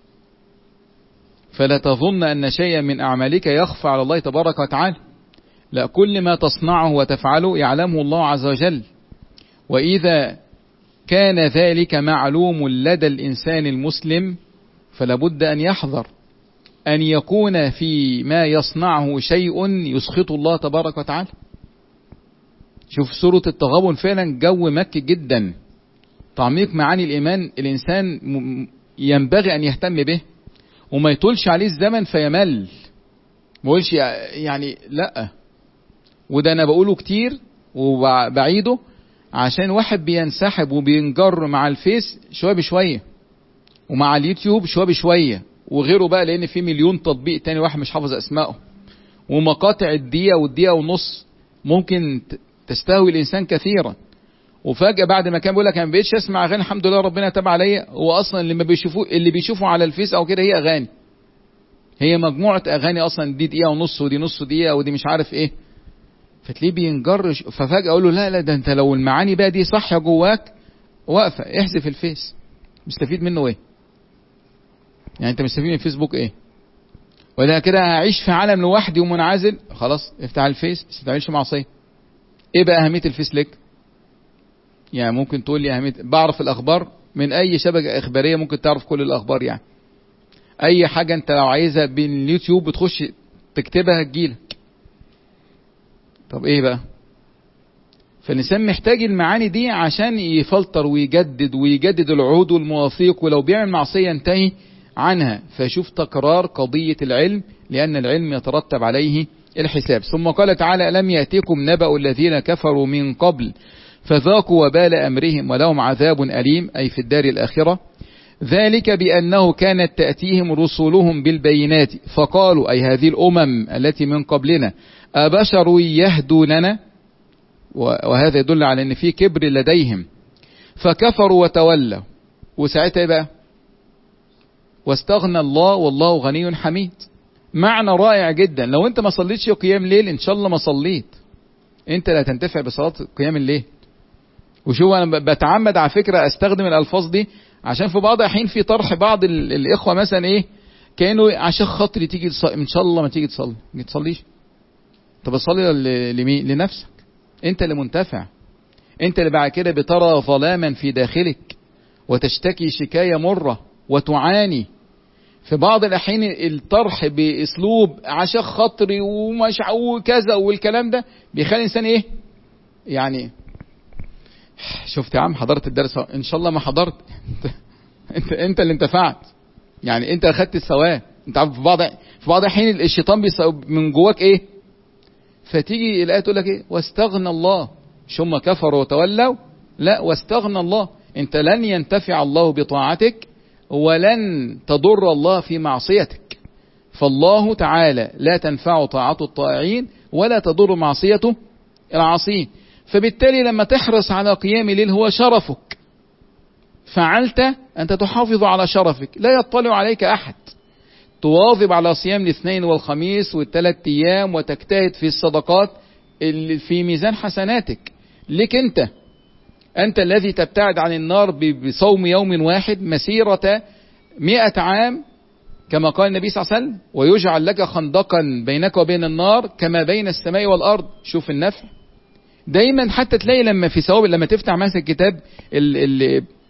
فلا تظن أن شيئا من أعمالك يخفى على الله تبارك وتعالى، لا، كل ما تصنعه وتفعله يعلمه الله عز وجل. وإذا كان ذلك معلوم لدى الإنسان المسلم فلا بد أن يحذر أن يكون في ما يصنعه شيء يسخط الله تبارك وتعالى. شوف سورة التغابن فعلا جو مكي جدا، تعميق معاني الإيمان الإنسان ينبغي أن يهتم به وما يطولش عليه الزمن فيمل. ما يقولش يعني لا، وده أنا بقوله كتير وبعيده عشان واحد بينسحب وبينجر مع الفيس شوية بشوية ومع اليوتيوب شوية بشوية وغيره بقى، لأن في مليون تطبيق تاني واحد مش حافظ أسمائه، ومقاطع الدقيقة والدقيقة ونص ممكن تستهوي الإنسان كثيرا. وفجأة بعد ما كان بيقول لك انا ما بقتش اسمع اغاني الحمد لله ربنا تاب عليا، هو اصلا اللي ما بيشوفوه اللي بيشوفوا على الفيس او كده هي اغاني، هي مجموعة اغاني اصلا، دي دقيقة ونص ودي نص دقيقة ودي مش عارف ايه. فتلاقيه بينجر، ففجأة اقول له لا لا ده انت لو المعاني بقى دي صح جواك واقفة احذف الفيس. مستفيد منه ايه؟ يعني انت مستفيد من الفيسبوك ايه؟ ولا كده هعيش في عالم لوحدي ومنعزل؟ خلاص افتح الفيس بس ما تعملش معصية. ايه بقى اهمية الفيس لك؟ يعني ممكن تقول لي أهمية، بعرف الأخبار من أي شبكة إخبارية، ممكن تعرف كل الأخبار. يعني أي حاجة أنت لو عايزها باليوتيوب بتخش تكتبها تجيلك. طب إيه بقى؟ فالإنسان محتاج المعاني دي عشان يفلتر ويجدد ويجدد العهود والمواثيق، ولو بيعمل معصية ينتهي عنها. فيشوف تكرار قضية العلم، لأن العلم يترتب عليه الحساب. ثم قال تعالى: ألم يأتيكم نبأ الذين كفروا من قبل فذاقوا وبال أمرهم ولهم عذاب أليم، أي في الدار الآخرة. ذلك بأنه كانت تأتيهم رسلهم بالبينات فقالوا، أي هذه الأمم التي من قبلنا، أبشر يهدوننا، وهذا يدل على أن في كبر لديهم، فكفروا وتولوا. وساعتها بقى واستغنى الله والله غني حميد. معنى رائع جدا. لو انت ما صليتش قيام ليل ان شاء الله ما صليت، انت لا تنتفع بصلاة قيام الليل. وشو انا بتعمد على فكرة استخدم الالفاظ دي عشان في بعض الحين في طرح بعض الاخوة مثلا ايه كانوا عشان خاطري تيجي ان شاء الله ما تيجي تصلي، ما تصليش. طب تصلي لمين؟ لنفسك انت اللي منتفع، انت اللي بعد كده بترى ظلاما في داخلك وتشتكي شكاية مرة وتعاني. في بعض الأحيان الطرح بأسلوب عشان خاطري ومش وكذا والكلام ده بيخلي الإنسان إيه يعني. شفت يا عم حضرت الدرس؟ إن شاء الله ما حضرت. أنت أنت اللي انتفعت، يعني أنت أخدت الثواب. أنت عارف في بعض في بعض الأحيان الشيطان من جواك إيه، فتيجي الآية تقول لك إيه، واستغنى الله. مش هم كفروا وتولوا، لا، واستغنى الله. أنت لن ينتفع الله بطاعتك ولن تضر الله في معصيتك. فالله تعالى لا تنفع طاعة الطائعين ولا تضر معصيته العاصين. فبالتالي لما تحرص على قيام الليل هو شرفك، فعلت أنت تحافظ على شرفك، لا يطلع عليك أحد. تواظب على صيام الاثنين والخميس والثلاث أيام وتجتهد في الصدقات اللي في ميزان حسناتك لك أنت. أنت الذي تبتعد عن النار بصوم يوم واحد مسيرة مئة عام كما قال النبي صلى الله عليه وسلم، ويجعل لك خندقا بينك وبين النار كما بين السماء والأرض. شوف النفع دايما. حتى تلاقي لما في ثواب، لما تفتح مثلا كتاب ال ال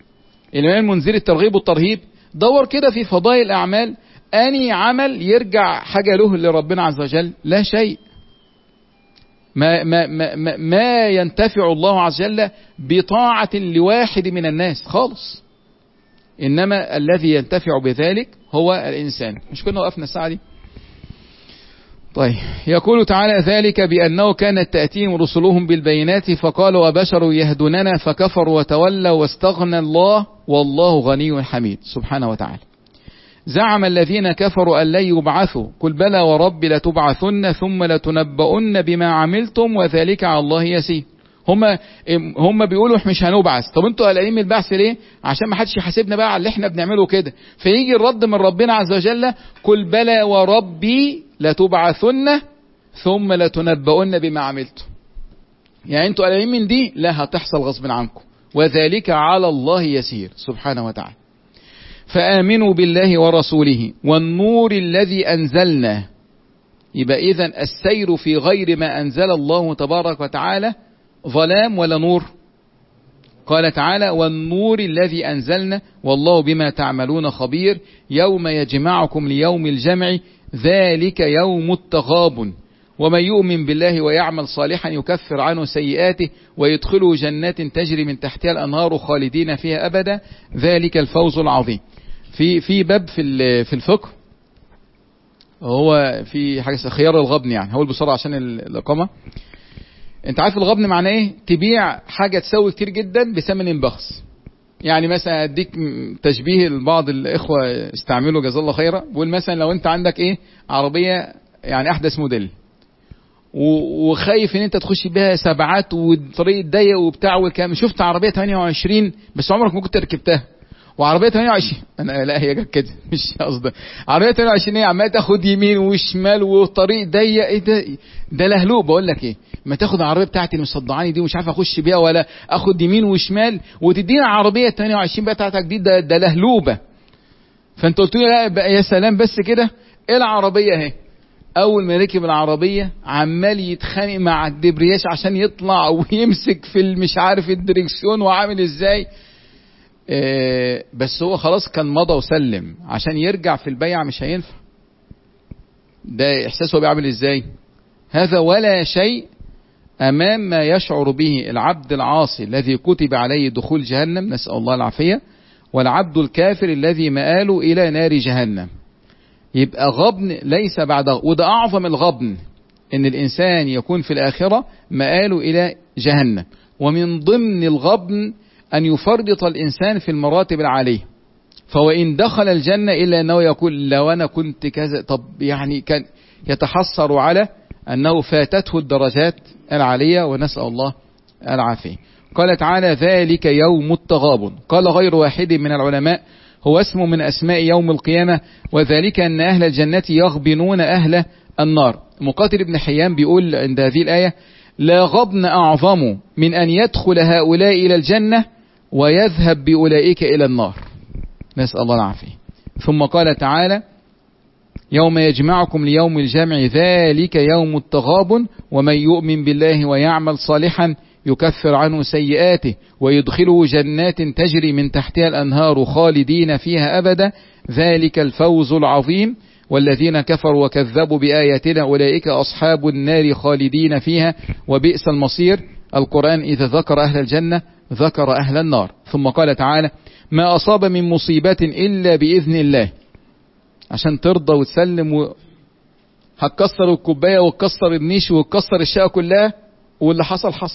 الإمام المنذري الترغيب والترهيب، دور كده في فضائل الأعمال أني عمل يرجع حاجة له لربنا عز وجل؟ لا شيء. ما, ما, ما, ما ينتفع الله عز وجل بطاعة لواحد من الناس خالص، إنما الذي ينتفع بذلك هو الإنسان. مش كنا وقفنا الساعة دي؟ طيب، يقول تعالى: ذلك بأنه كانت تأتيهم رسلهم بالبينات فقالوا وبشر يهدوننا فكفروا وتولوا واستغنى الله والله غني حميد سبحانه وتعالى. زعم الذين كفروا أن لن يبعثوا قل بلى ورب لتبعثن ثم لتنبؤن بما عملتم وذلك على الله يسير. هم هم بيقولوا احنا مش هنبعث. طب انتوا قلقانين من البعث ليه؟ عشان ما حدش يحاسبنا بقى على اللي احنا بنعمله كده. فيجي الرد من ربنا عز وجل: قل بلى وربي لتبعثن ثم لتنبؤن بما عملتم. يعني انتوا قلقانين من دي؟ لا، هتحصل غصب عنكم، وذلك على الله يسير سبحانه وتعالى. فآمنوا بالله ورسوله والنور الذي أنزلنا. يبقى إذن السير في غير ما أنزل الله تبارك وتعالى ظلام ولا نور؟ قال تعالى: والنور الذي أنزلنا والله بما تعملون خبير يوم يجمعكم ليوم الجمع ذلك يوم التغابن ومن يؤمن بالله ويعمل صالحا يكفر عنه سيئاته ويدخله جنات تجري من تحتها الأنهار خالدين فيها أبدا ذلك الفوز العظيم. في في باب في في الفقه، هو في حاجة خيار الغبن، يعني هقول بسرعة عشان الإقامة. انت عارف الغبن معناه ايه؟ تبيع حاجة تسوي كتير جدا بثمن بخس. يعني مثلا اديك تشبيه لبعض الاخوة استعملوا جزاه الله خيرا، بقول مثلا لو انت عندك ايه عربية يعني احدث موديل وخايف ان انت تخش بيها سبعات والطريق ضيق وبتاع والكلام، شفت عربية ثمانية وعشرين بس عمرك ما كنت ركبتها، وعربية ثمانية وعشرين انا لا هي جت كده مش قصدي، عربية ثمانية وعشرين ايه عمال تاخد يمين وشمال والطريق ضيق، ايه ده ده لهلوب. بقول لك ايه، ما تاخد العربيه بتاعتي اللي مصدعاني دي ومش عارف اخش بيها ولا اخد يمين وشمال وتدينا عربيه ثمانية وعشرين بتاعتك دي، ده, ده لهلوبه. فانت قلت لي لا بقى يا سلام بس كده، ايه العربيه اهي. اول ما ركب العربيه عمال يتخانق مع الدبرياش عشان يطلع ويمسك في مش عارف الدريكسيون وعامل ازاي. إيه بس هو خلاص كان مضى وسلم، عشان يرجع في البيع مش هينفع. ده احساسه بيعمل ازاي؟ هذا ولا شيء امام ما يشعر به العبد العاصي الذي كتب عليه دخول جهنم، نسأل الله العافية، والعبد الكافر الذي مآله الى نار جهنم. يبقى غبن ليس بعد، وده اعظم الغبن ان الانسان يكون في الاخرة مآله الى جهنم. ومن ضمن الغبن ان يفرط الانسان في المراتب العالية، فوإن دخل الجنة الا انه يقول لو انا كنت كذا، طب يعني كان يتحسر على أنه فاتته الدرجات العالية، ونسأل الله العافية. قال تعالى: ذلك يوم التغابن. قال غير واحد من العلماء هو اسم من أسماء يوم القيامة، وذلك أن أهل الجنة يغبنون أهل النار. مقاتل بن حيان بيقول عند هذه الآية: لا غبن أعظم من أن يدخل هؤلاء إلى الجنة ويذهب بأولئك إلى النار، نسأل الله العافية. ثم قال تعالى: يوم يجمعكم ليوم الجمع ذلك يوم التغابن ومن يؤمن بالله ويعمل صالحا يكفر عنه سيئاته ويدخله جنات تجري من تحتها الأنهار خالدين فيها أبدا ذلك الفوز العظيم والذين كفروا وكذبوا بآياتنا أولئك أصحاب النار خالدين فيها وبئس المصير. القرآن إذا ذكر أهل الجنة ذكر أهل النار. ثم قال تعالى: ما أصاب من مصيبة إلا بإذن الله. عشان ترضى وتسلم و... هتكسر الكوباية وتكسر النيش وتكسر الشقة كلها، واللي حصل حصل.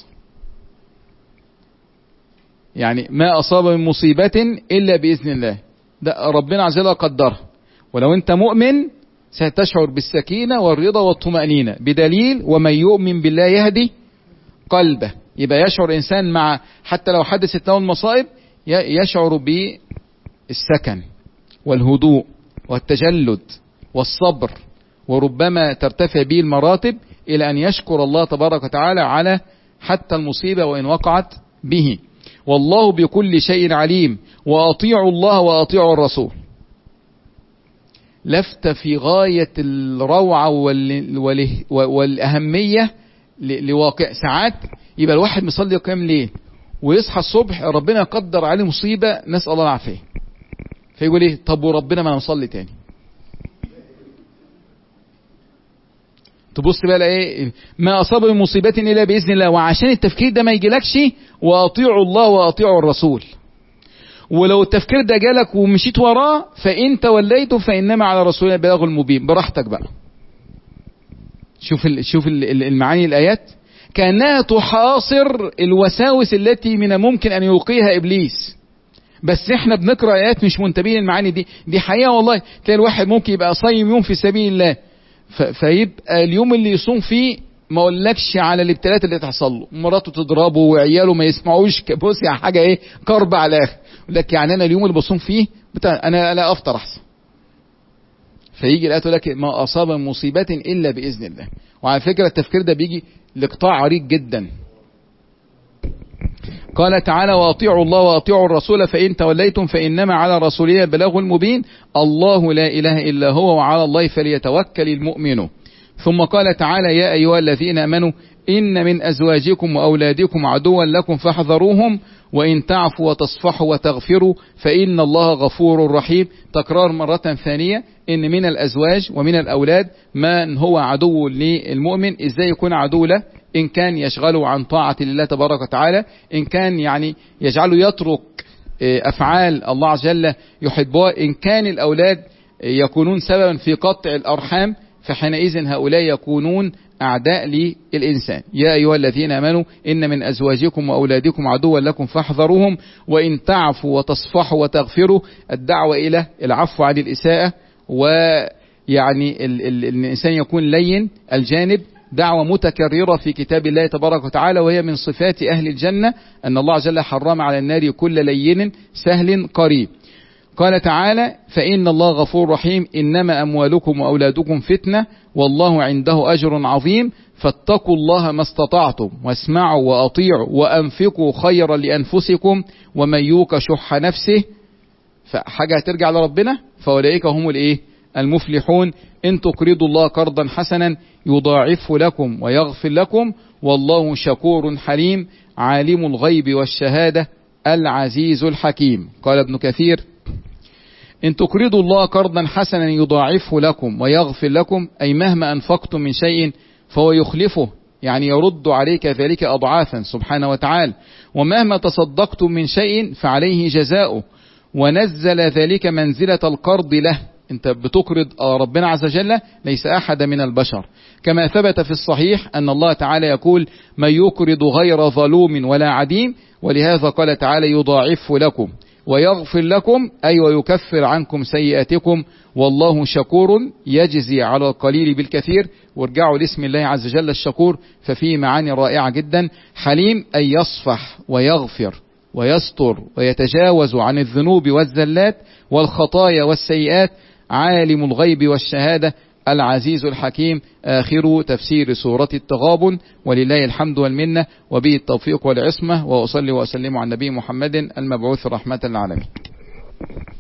يعني ما أصاب من مصيبة إلا بإذن الله، ده ربنا عز وجل قدرها. ولو أنت مؤمن ستشعر بالسكينة والرضا والطمأنينة بدليل ومن يؤمن بالله يهدي قلبه. يبقى يشعر إنسان مع حتى لو حدثت له المصائب يشعر بالسكن والهدوء والتجلد والصبر، وربما ترتفع به المراتب إلى أن يشكر الله تبارك وتعالى على حتى المصيبة وإن وقعت به. والله بكل شيء عليم وأطيعوا الله وأطيعوا الرسول. لفت في غاية الروعة والأهمية لواقع. ساعات يبقى الواحد مصلي قيام ليل ويصحى الصبح ربنا يقدر عليه مصيبة نسأل الله العافية، فيقول ايه؟ طب وربنا ما نصلي تاني. تبص بقى ايه؟ ما اصاب من مصيبة الا باذن الله. وعشان التفكير ده ما يجيلكش، واطيعوا الله واطيعوا الرسول. ولو التفكير ده جالك ومشيت وراه، فان توليتم فانما على رسولنا البلاغ المبين. براحتك بقى. شوف ال شوف ال المعاني الايات كانها تحاصر الوساوس التي من الممكن ان يلقيها ابليس. بس احنا بنقرا ايات مش منتبهين المعاني دي. دي حقيقه والله. تلاقي الواحد ممكن يبقى صايم يوم في سبيل الله، فيبقى اليوم اللي يصوم فيه ما اقولكش على الابتلاءات اللي تحصل له، مراته تضربه وعياله ما يسمعوش. بص يعني حاجه ايه؟ كرب على الاخر. لك يعني انا اليوم اللي بصوم فيه بتاع انا لا افطر احسن. فيجي الايه تقول لك ما اصاب من مصيبه الا باذن الله. وعلى فكره التفكير ده بيجي لقطاع عريض جدا. قال تعالى واطيعوا الله واطيعوا الرسول فان توليتم فانما على رسولنا البلاغ المبين الله لا اله الا هو وعلى الله فليتوكل المؤمنون. ثم قال تعالى يا ايها الذين امنوا ان من ازواجكم واولادكم عدوا لكم فاحذروهم وان تعفوا وتصفحوا وتغفروا فان الله غفور رحيم. تكرار مرة ثانية ان من الازواج ومن الاولاد من هو عدو للمؤمن. ازاي يكون عدو له؟ إن كان يشغله عن طاعة الله تبارك وتعالى، إن كان يعني يجعله يترك أفعال الله عز وجل يحبها، إن كان الأولاد يكونون سببا في قطع الأرحام، فحينئذ هؤلاء يكونون أعداء للإنسان. يا أيها الذين آمنوا إن من أزواجكم وأولادكم عدوا لكم فاحذروهم وإن تعفوا وتصفحوا وتغفروا. الدعوة إلى العفو عن الإساءة، ويعني ال ال الإنسان يكون لين الجانب، دعوة متكررة في كتاب الله تبارك وتعالى، وهي من صفات أهل الجنة أن الله عز وجل حرم على النار كل لين سهل قريب. قال تعالى فإن الله غفور رحيم إنما أموالكم وأولادكم فتنة والله عنده أجر عظيم فاتقوا الله ما استطعتم واسمعوا وأطيعوا وأنفقوا خيرا لأنفسكم ومن يوق شح نفسه. فحاجة هترجع لربنا فأولئك هم الإيه؟ المفلحون. إن تقرضوا الله قرضا حسنا يضاعفه لكم ويغفر لكم والله شكور حليم عالم الغيب والشهادة العزيز الحكيم. قال ابن كثير إن تقرضوا الله قرضا حسنا يضاعفه لكم ويغفر لكم، أي مهما أنفقتم من شيء فهو يخلفه، يعني يرد عليك ذلك أضعافا سبحانه وتعالى. ومهما تصدقتم من شيء فعليه جزاؤه، ونزل ذلك منزلة القرض له. انت بتقرض ربنا عز وجل ليس احد من البشر، كما ثبت في الصحيح ان الله تعالى يقول من يقرض غير ظلوم ولا عديم. ولهذا قال تعالى يضاعف لكم ويغفر لكم، اي ويكفر عنكم سيئاتكم والله شكور يجزي على القليل بالكثير. وارجعوا لاسم الله عز وجل الشكور ففيه معاني رائعة جدا. حليم اي يصفح ويغفر ويستر ويتجاوز عن الذنوب والزلات والخطايا والسيئات. عالم الغيب والشهادة العزيز الحكيم. آخر تفسير سورة التغابن، ولله الحمد والمنة وبه التوفيق والعصمة. وأصلي وأسلم على النبي محمد المبعوث رحمة للعالمين.